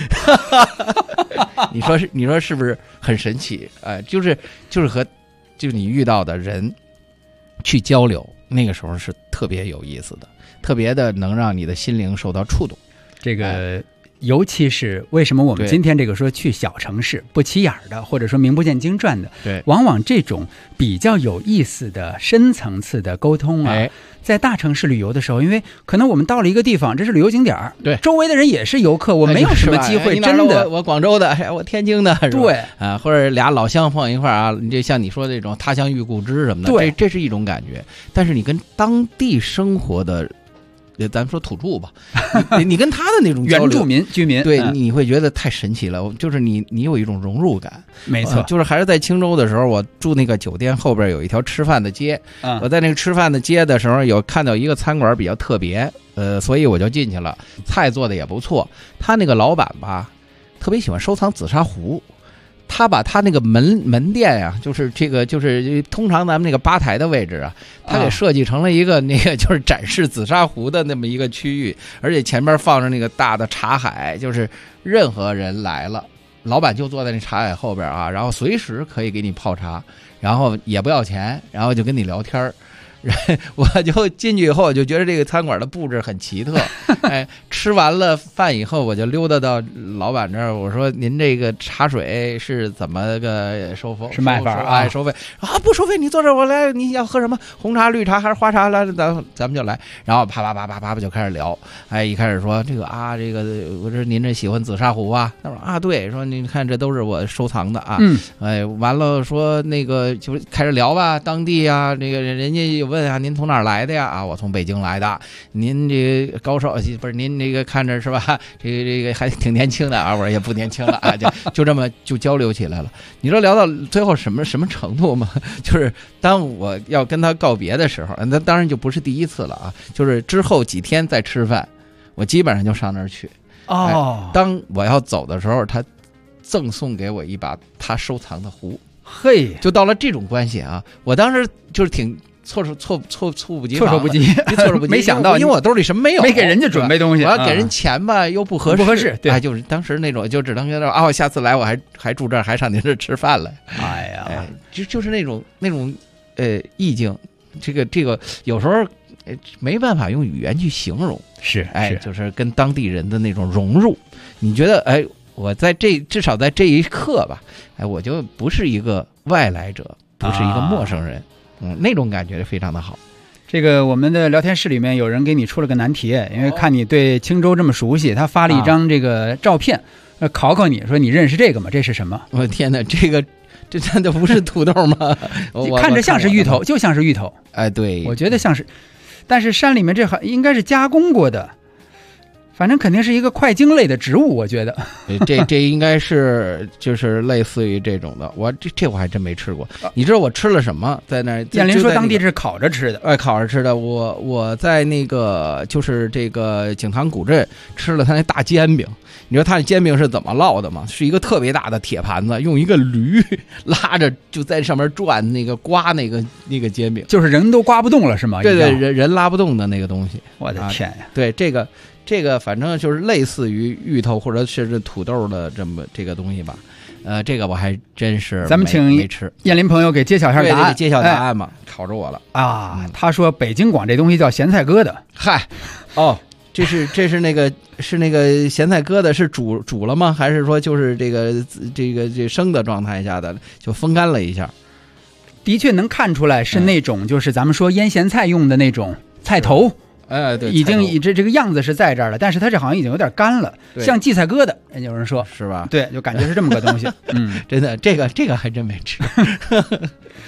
你说是不是很神奇？就是和就你遇到的人去交流，那个时候是特别有意思的，特别的能让你的心灵受到触动。 这个尤其是为什么我们今天这个说去小城市不起眼的，或者说名不见经传的， 对， 往往这种比较有意思的深层次的沟通啊，在大城市旅游的时候，因为可能我们到了一个地方，这是旅游景点，对，周围的人也是游客，我没有什么机会，真的， 我广州的，我天津的， 对啊，或者俩老乡放一块啊，你就像你说这种他乡遇故知什么的， 对， 这是一种感觉。但是你跟当地生活的，咱们说土著吧，你跟他的那种原住民居民， 对，你会觉得太神奇了，就是你有一种融入感。 没错， 就是还是在青州的时候，我住那个酒店后边有一条吃饭的街，我在那个吃饭的街的时候有看到一个餐馆比较特别，所以我就进去了，菜做的也不错。他那个老板吧，特别喜欢收藏紫砂壶。他把他那个门店啊，就是通常咱们那个吧台的位置啊，他给设计成了一个那个就是展示紫砂壶的那么一个区域，而且前面放着那个大的茶海，就是任何人来了，老板就坐在那茶海后边啊，然后随时可以给你泡茶，然后也不要钱，然后就跟你聊天。我就进去以后，我就觉得这个餐馆的布置很奇特。吃完了饭以后，我就溜达到老板这儿，我说：“您这个茶水是怎么个收费？ 是卖法啊？ 收费啊？不收费，你坐这儿，我来，你要喝什么？红茶、绿茶还是花茶？来，咱们就来。”然后啪就开始聊。一开始说这个我说您这喜欢紫砂壶啊？他说对，说您看这都是我收藏的啊。完了说那个就开始聊吧，当地啊，那个人家有问啊，您从哪儿来的呀？我从北京来的。您这个高手不是您这个看着是吧？这个还挺年轻的啊，我说也不年轻了啊，就这么就交流起来了。你说聊到最后什么程度吗？就是当我要跟他告别的时候，那当然就不是第一次了啊，就是之后几天再吃饭，我基本上就上那儿去。当我要走的时候，他赠送给我一把他收藏的壶。 嘿， 就到了这种关系啊！我当时就是挺措手不及， 没想到， 因为我兜里什么没有， 没给人家准备东西， 我要给人钱吧，又不合适，对，就是当时那种，就只能觉得我下次来我还住这儿，还上您这吃饭来。 哎呀， 就是那种意境，这个有时候没办法用语言去形容， 是就是跟当地人的那种融入。你觉得我至少在这一刻吧，我就不是一个外来者，不是一个陌生人，那种感觉非常的好。 这个我们的聊天室里面有人给你出了个难题，因为看你对青州这么熟悉，他发了一张这个照片，考你说你认识这个吗？这是什么？ 我天哪，这真的不是土豆吗？ 看着像是芋头，就像是芋头。 对， 我觉得像是，但是山里面这应该是加工过的。反正肯定是一个块茎类的植物，我觉得。 这应该是就是类似于这种的，这我还真没吃过。你知道我吃了什么？在那燕林说当地是烤着吃的， 烤着吃的。我在那个就是这个景塘古镇吃了他那大煎饼。你知道他那煎饼是怎么烙的吗？是一个特别大的铁盘子，用一个驴拉着就在上面转那个刮那个煎饼， 就是人都刮不动了是吗？ 对，人拉不动的那个东西。 我的天呀！ 对这个反正就是类似于芋头或者是土豆的这个东西吧，这个我还真是咱们请没吃。 燕林朋友给揭晓一下答案， 揭晓答案嘛，考着我了啊！他说北京管这东西叫咸菜疙瘩。 嗨，这是那个咸菜疙瘩是煮了吗？还是说就是这个生的状态下的就风干了一下？ 的确能看出来是那种就是咱们说腌咸菜用的那种菜头。 对， 已经这个样子是在这儿了，但是它这好像已经有点干了，像荠菜疙瘩，有人说是吧？ 对，就感觉是这么个东西。 真的，这个还真没吃。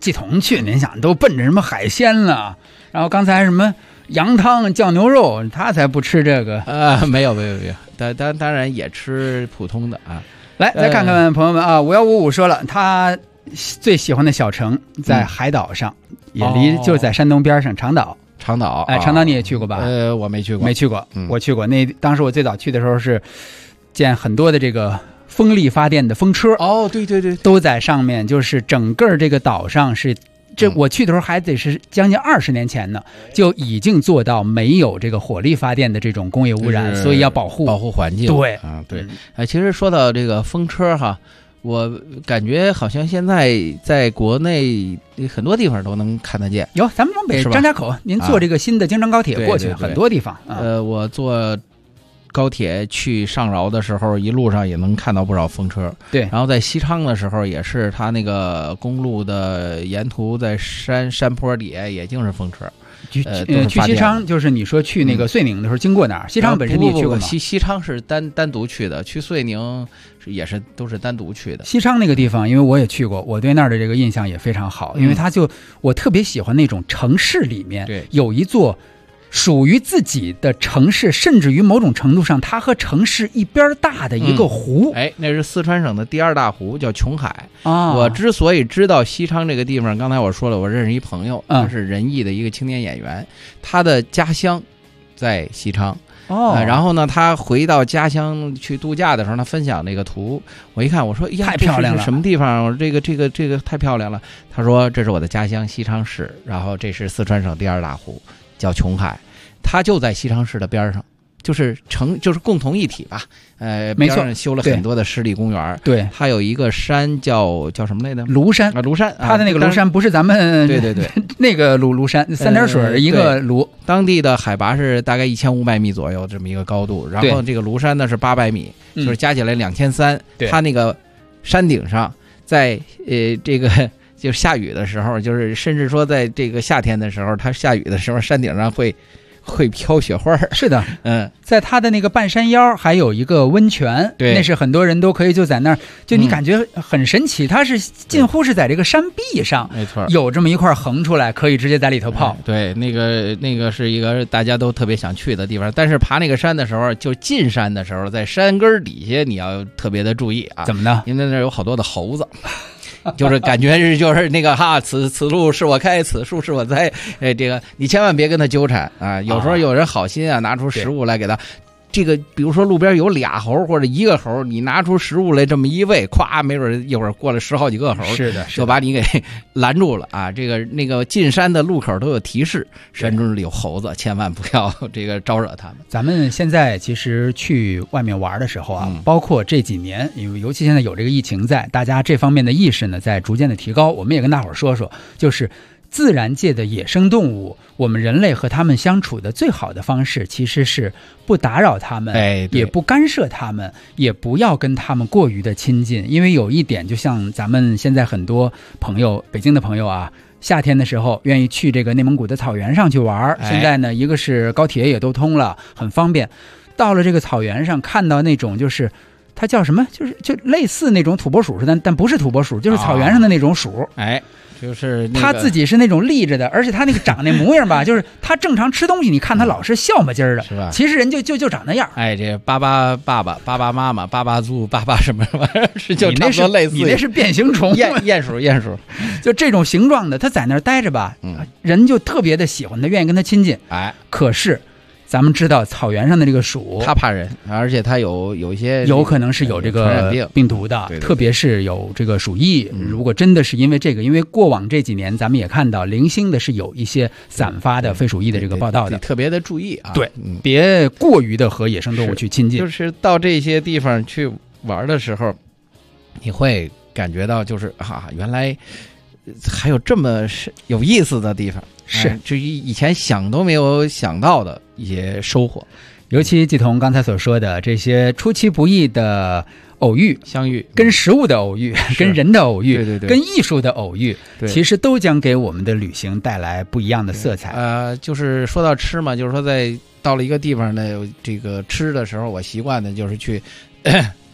季彤去，您想都奔着什么海鲜了，然后刚才什么羊汤酱牛肉，他才不吃这个。 没有，当然也吃普通的啊。 来，再看看朋友们啊，5155说了，他最喜欢的小城在海岛上，也离就在山东边上长岛。 长岛， 长岛你也去过吧？ 我没去过， 我去过。当时我最早去的时候是见很多的这个风力发电的风车。 对， 都在上面，就是整个这个岛上是。这我去的时候还得是将近20年前呢，就已经做到没有这个火力发电的这种工业污染，所以要保护环境。 对对。其实说到这个风车哈，我感觉好像现在在国内很多地方都能看得见。 有，咱们往北张家口，您坐这个新的京张高铁过去， 对很多地方。 我坐高铁去上饶的时候，一路上也能看到不少风车。 对， 然后在西昌的时候，也是它那个公路的沿途在山坡底下，也就是风车。 去西昌，就是你说去那个遂宁的时候经过哪儿？西昌本身你也去过吗？ 西昌是单独去的，去遂宁都是单独去的。 西昌那个地方，因为我也去过，我对那儿的这个印象也非常好，因为我特别喜欢那种城市里面有一座属于自己的城市，甚至于某种程度上它和城市一边大的一个湖。 那是四川省的第2大湖，叫琼海。我之所以知道西昌这个地方，刚才我说了，我认识一朋友，他是仁义的一个青年演员，他的家乡在西昌。然后呢，他回到家乡去度假的时候，他分享那个图，我一看，我说呀， 太漂亮了， 这是什么地方？这个太漂亮了。他说这是我的家乡西昌市，然后这是四川省第2大湖，叫琼海，它就在西昌市的边上，就是共同一体吧。 没错， 边上修了很多的湿地公园。 对， 它有一个山叫什么来着？ 庐山。 庐山， 它的那个庐山不是咱们对那个庐山，3点水一个庐。 当地的海拔是大概1500米左右这么一个高度，然后这个庐山呢是800米，就是加起来2300。它那个山顶上，在这个。就下雨的时候，就是甚至说在这个夏天的时候，它下雨的时候，山顶上会飘雪花。 是的，在它的那个半山腰还有一个温泉， 对， 那是很多人都可以就在那儿，就你感觉很神奇，它是近乎是在这个山壁上， 没错， 有这么一块横出来，可以直接在里头泡。 对，那个是一个大家都特别想去的地方，但是爬那个山的时候，就进山的时候，在山根底下你要特别的注意啊。 怎么呢？ 因为那儿有好多的猴子。就是感觉就是那个此路是我开，此树是我栽。这个你千万别跟他纠缠啊！有时候有人好心啊，拿出食物来给他。这个比如说路边有2猴或者1个猴，你拿出食物来这么一喂，咵，没准一会儿过了10好几个猴， 是的， 就把你给拦住了啊！那个进山的路口都有提示，山中里有猴子，千万不要这个招惹他们。 咱们现在其实去外面玩的时候啊，包括这几年，因为尤其现在有这个疫情在，大家这方面的意识呢在逐渐的提高。我们也跟大伙儿说说，就是自然界的野生动物，我们人类和他们相处的最好的方式，其实是不打扰他们，也不干涉他们，也不要跟他们过于的亲近。因为有一点，就像咱们现在很多朋友，北京的朋友啊，夏天的时候愿意去这个内蒙古的草原上去玩。现在呢，一个是高铁也都通了，很方便。到了这个草原上，看到那种就是它叫什么，就类似那种土拨鼠似的，但不是土拨鼠，就是草原上的那种鼠。 就是他自己是那种立着的，而且他那个长那模样吧，就是他正常吃东西，你看他老是笑嘛劲儿的， 是吧？ 其实人就长那样。 这巴巴爸爸、巴巴妈妈、巴巴猪、巴巴什么玩意儿，就差不多类似。 你那是变形虫， 鼹鼠， 就这种形状的，他在那儿待着吧，人就特别的喜欢他，愿意跟他亲近。可是。咱们知道草原上的这个鼠， 它怕人，而且它有一些有可能是有这个病毒的，特别是有这个鼠疫。如果真的是因为这个，因为过往这几年咱们也看到零星的是有一些散发的非鼠疫的这个报道的， 特别的注意啊， 对，别过于的和野生动物去亲近。 就是到这些地方去玩的时候，你会感觉到就是原来还有这么有意思的地方。 是， 就以前想都没有想到的一些收获， 尤其季彤刚才所说的这些出其不意的偶遇、 相遇， 跟食物的偶遇，跟人的偶遇， 对， 跟艺术的偶遇，其实都将给我们的旅行带来不一样的色彩。 就是说到吃嘛，就是说到了一个地方的这个吃的时候，我习惯的就是去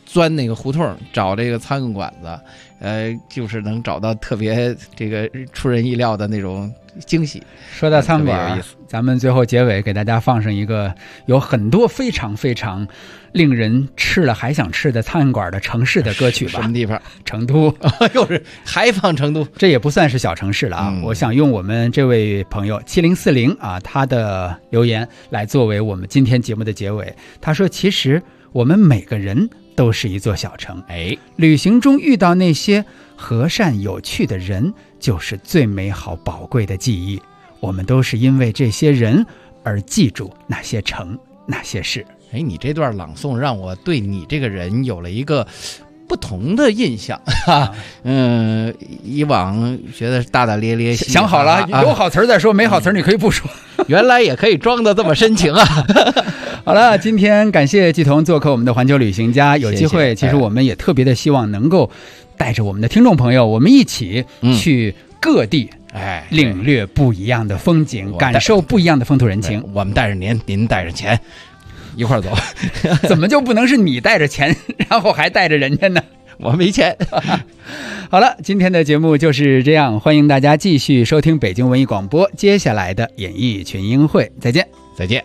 钻那个胡同找这个苍蝇馆子，就是能找到特别这个出人意料的那种惊喜。 说到苍馆， 有意思， 咱们最后结尾给大家放上一个有很多非常非常令人吃了还想吃的苍蝇馆的城市的歌曲吧。 什么地方？ 成都。 又是还放成都， 这也不算是小城市了啊。我想用我们这位朋友7040啊，他的留言来作为我们今天节目的结尾。他说，其实我们每个人都是一座小城，旅行中遇到那些和善有趣的人，就是最美好宝贵的记忆。我们都是因为这些人而记住那些城那些事。 你这段朗诵让我对你这个人有了一个不同的印象。以往觉得大大咧咧， 想好了，有好词再说，没好词你可以不说。 原来也可以装得这么深情啊。 好了，今天感谢季彤做客我们的环球旅行家。有机会，其实我们也特别的希望能够带着我们的听众朋友，我们一起去各地领略不一样的风景，感受不一样的风土人情。 我们带着您，您带着钱，一块走。 怎么就不能是你带着钱，然后还带着人家呢？ 我没钱。 好了，今天的节目就是这样，欢迎大家继续收听北京文艺广播接下来的演艺群英会，再见， 再见。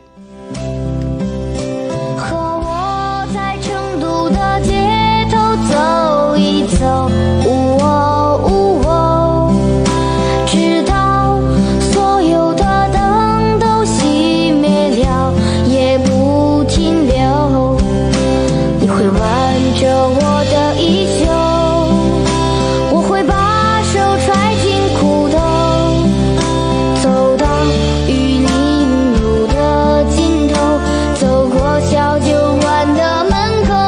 和我在成都的街头走一走，直到所有的灯都熄灭了，也不停留。你会挽着我的衣袖，我会把手揣进裤兜，走到玉林路的尽头，走过小酒馆的门口。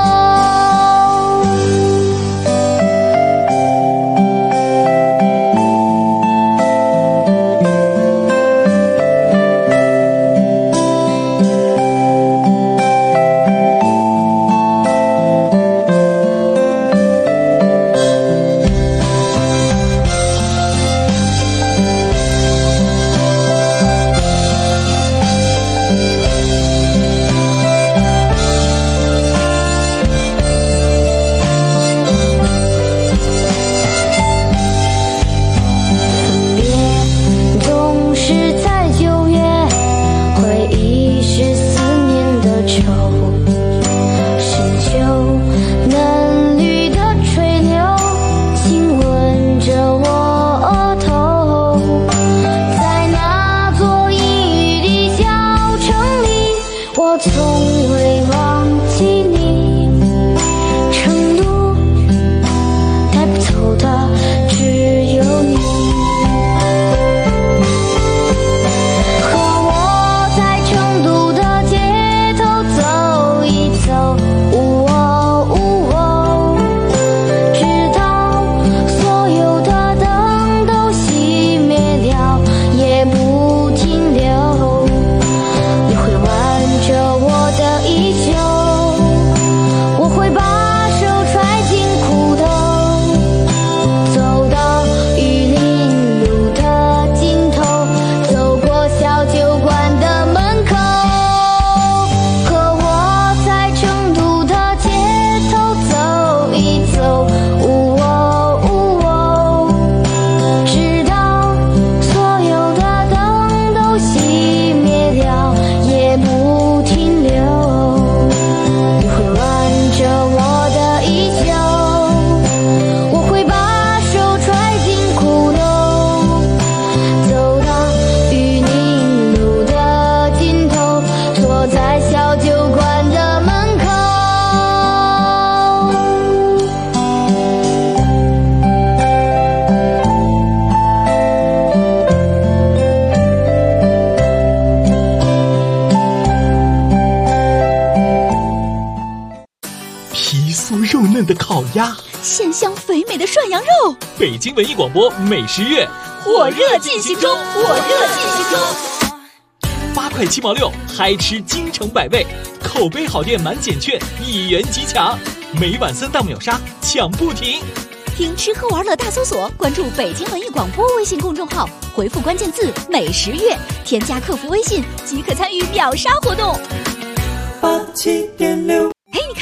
的烤鸭， 鲜香肥美的涮羊肉。 北京文艺广播美食月火热进行中，火热进行中。 8块7毛6，嗨吃京城百味，口碑好店满减券1元即抢，每晚3档秒杀，抢不停。 听吃喝玩乐大搜索，关注北京文艺广播微信公众号，回复关键字美食月，添加客服微信即可参与秒杀活动。 87.6。 哎，你看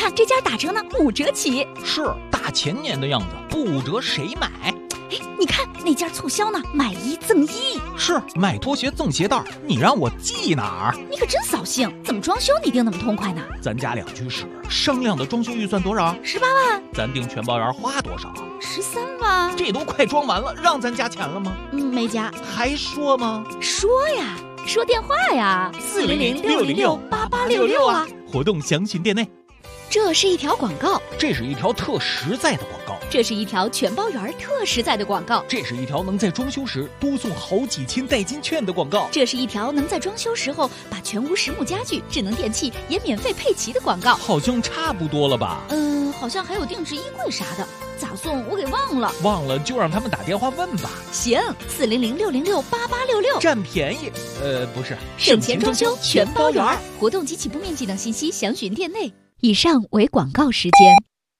看这家打成呢5折起。 是大前年的样子，不5折谁买？ 哎，你看那家促销呢，买1赠1。 是买拖鞋赠鞋带，你让我记哪儿？ 你可真扫兴，怎么装修你定那么痛快呢？ 咱家2居室，商量的装修预算多少 ？18万。 咱定全包园花多少 ？13万。这都快装完了，让咱加钱了吗？ 没加。 还说吗？ 说呀，说电话呀，400-606-8866啊。 活动详询店内。 这是一条广告， 这是一条特实在的广告， 这是一条全包园特实在的广告， 这是一条能在装修时多送好几千代金券的广告， 这是一条能在装修时候把全屋实木家具、智能电器也免费配齐的广告。 好像差不多了吧？ 好像还有定制衣柜啥的，咋送我给忘了。 忘了就让他们打电话问吧。 行，400-606-8866， 占便宜。不是， 省钱装修全包园。活动及起步面积等信息详询店内。以上为广告时间。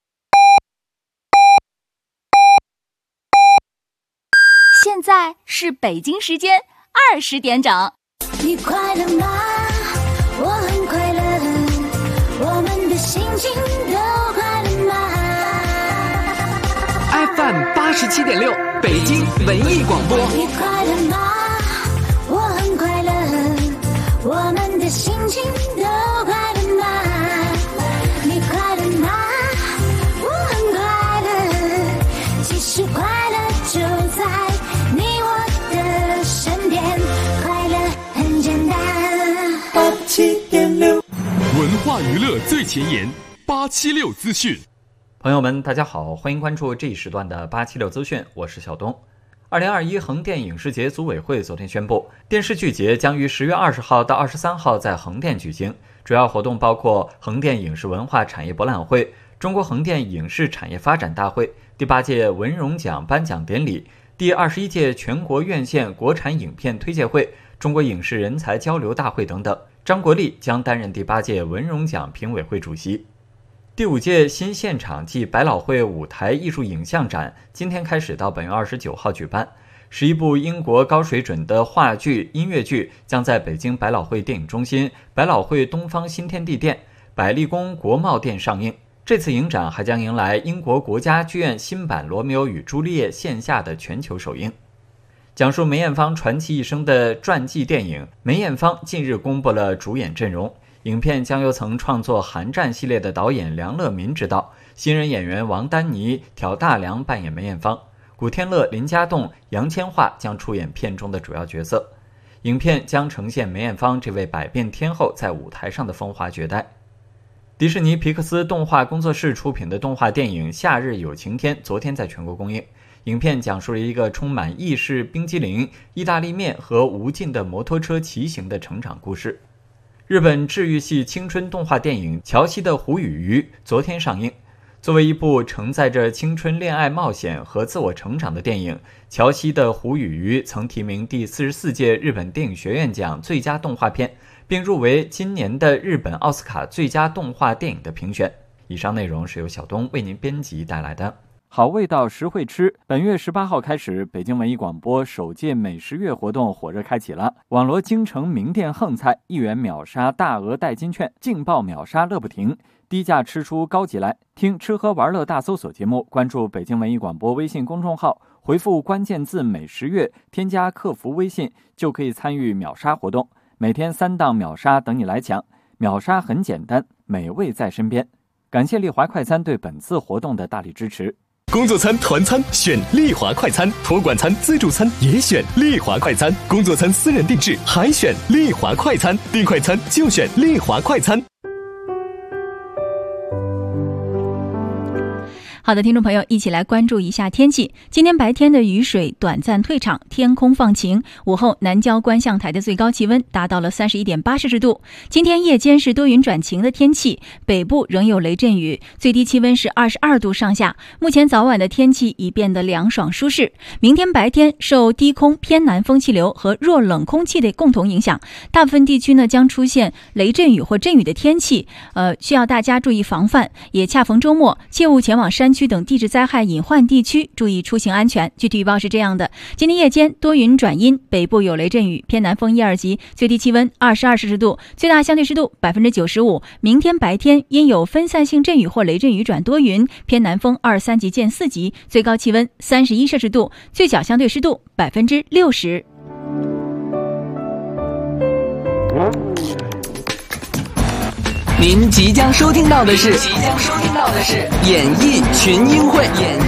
现在是北京时间20点整。 你快乐吗？我很快乐，我们的心情都快乐吗 ？FM 87.6，北京文艺广播。 你快乐吗？我很快乐，我们的心情都快乐吗？你快乐吗？我很快乐，其实快乐就在你我的身边，快乐很简单。87.6， 文化娱乐最前沿，876资讯。 朋友们，大家好，欢迎关注这一时段的876资讯，我是小东。2021横店影视节组委会昨天宣布，电视剧节将于10月20号到23号在横店举行。主要活动包括横店影视文化产业博览会、中国横店影视产业发展大会、第8届文荣奖颁奖典礼、第21届全国院线国产影片推介会、中国影视人才交流大会等等。张国立将担任第8届文荣奖评委会主席。第5届新现场暨百老汇舞台艺术影像展今天开始到本月29号举办。11部英国高水准的话剧、音乐剧将在北京百老汇电影中心、百老汇东方新天地店、百丽宫国贸店上映。这次影展还将迎来英国国家剧院新版《罗密欧与朱丽叶》线下的全球首映。讲述梅艳芳传奇一生的传记电影《梅艳芳》近日公布了主演阵容，影片将由曾创作《寒战》系列的导演梁乐民执导，新人演员王丹妮、挑大梁扮演梅艳芳，古天乐、林家栋、杨千嬅将出演片中的主要角色。影片将呈现梅艳芳这位百变天后在舞台上的风华绝代。迪士尼皮克斯动画工作室出品的动画电影《夏日有晴天》昨天在全国公映。影片讲述了一个充满意式冰激凌、意大利面和无尽的摩托车骑行的成长故事。日本治愈系青春动画电影《乔西的狐与鱼》昨天上映。作为一部承载着青春恋爱冒险和自我成长的电影，《乔西的狐与鱼》曾提名第44届日本电影学院奖最佳动画片，并入围今年的日本奥斯卡最佳动画电影的评选。以上内容是由小东为您编辑带来的。好味道实惠吃，本月18号开始，北京文艺广播首届美食月活动火热开启了。网罗京城名店横菜，1元秒杀大额代金券，劲爆秒杀乐不停，低价吃出高级来。听吃喝玩乐大搜索节目，关注北京文艺广播微信公众号，回复关键字美食月，添加客服微信就可以参与秒杀活动，每天3档秒杀等你来抢。秒杀很简单，美味在身边。感谢丽华快餐对本次活动的大力支持。 工作餐、团餐选丽华快餐，托管餐、自助餐也选丽华快餐，工作餐私人定制还选丽华快餐，订快餐就选丽华快餐。 好的，听众朋友，一起来关注一下天气。今天白天的雨水短暂退场，天空放晴。午后南郊观象台的最高气温达到了31.8摄氏度。今天夜间是多云转晴的天气，北部仍有雷阵雨，最低气温是22度上下。目前早晚的天气已变得凉爽舒适。明天白天受低空偏南风气流和弱冷空气的共同影响，大部分地区呢将出现雷阵雨或阵雨的天气，需要大家注意防范。也恰逢周末，切勿前往山湾区等地质灾害隐患地区注意出行安全。具体预报是这样的：今天夜间多云转阴，北部有雷阵雨，偏南风1、2级，最低气温22摄氏度，最大相对湿度95%。明天白天因有分散性阵雨或雷阵雨转多云，偏南风2、3级见4级，最高气温31摄氏度，最小相对湿度60%。 您即将收听到的是演艺群英会。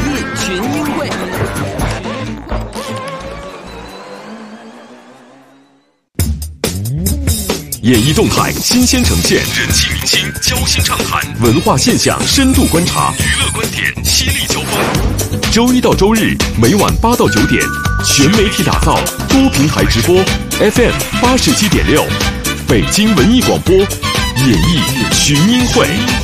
演艺动态新鲜呈现，人气明星交心畅谈，文化现象深度观察，娱乐观点犀利交锋。周一到周日每晚8到9点，全媒体打造，多平台直播 ，FM 87.6，北京文艺广播，演艺群英会。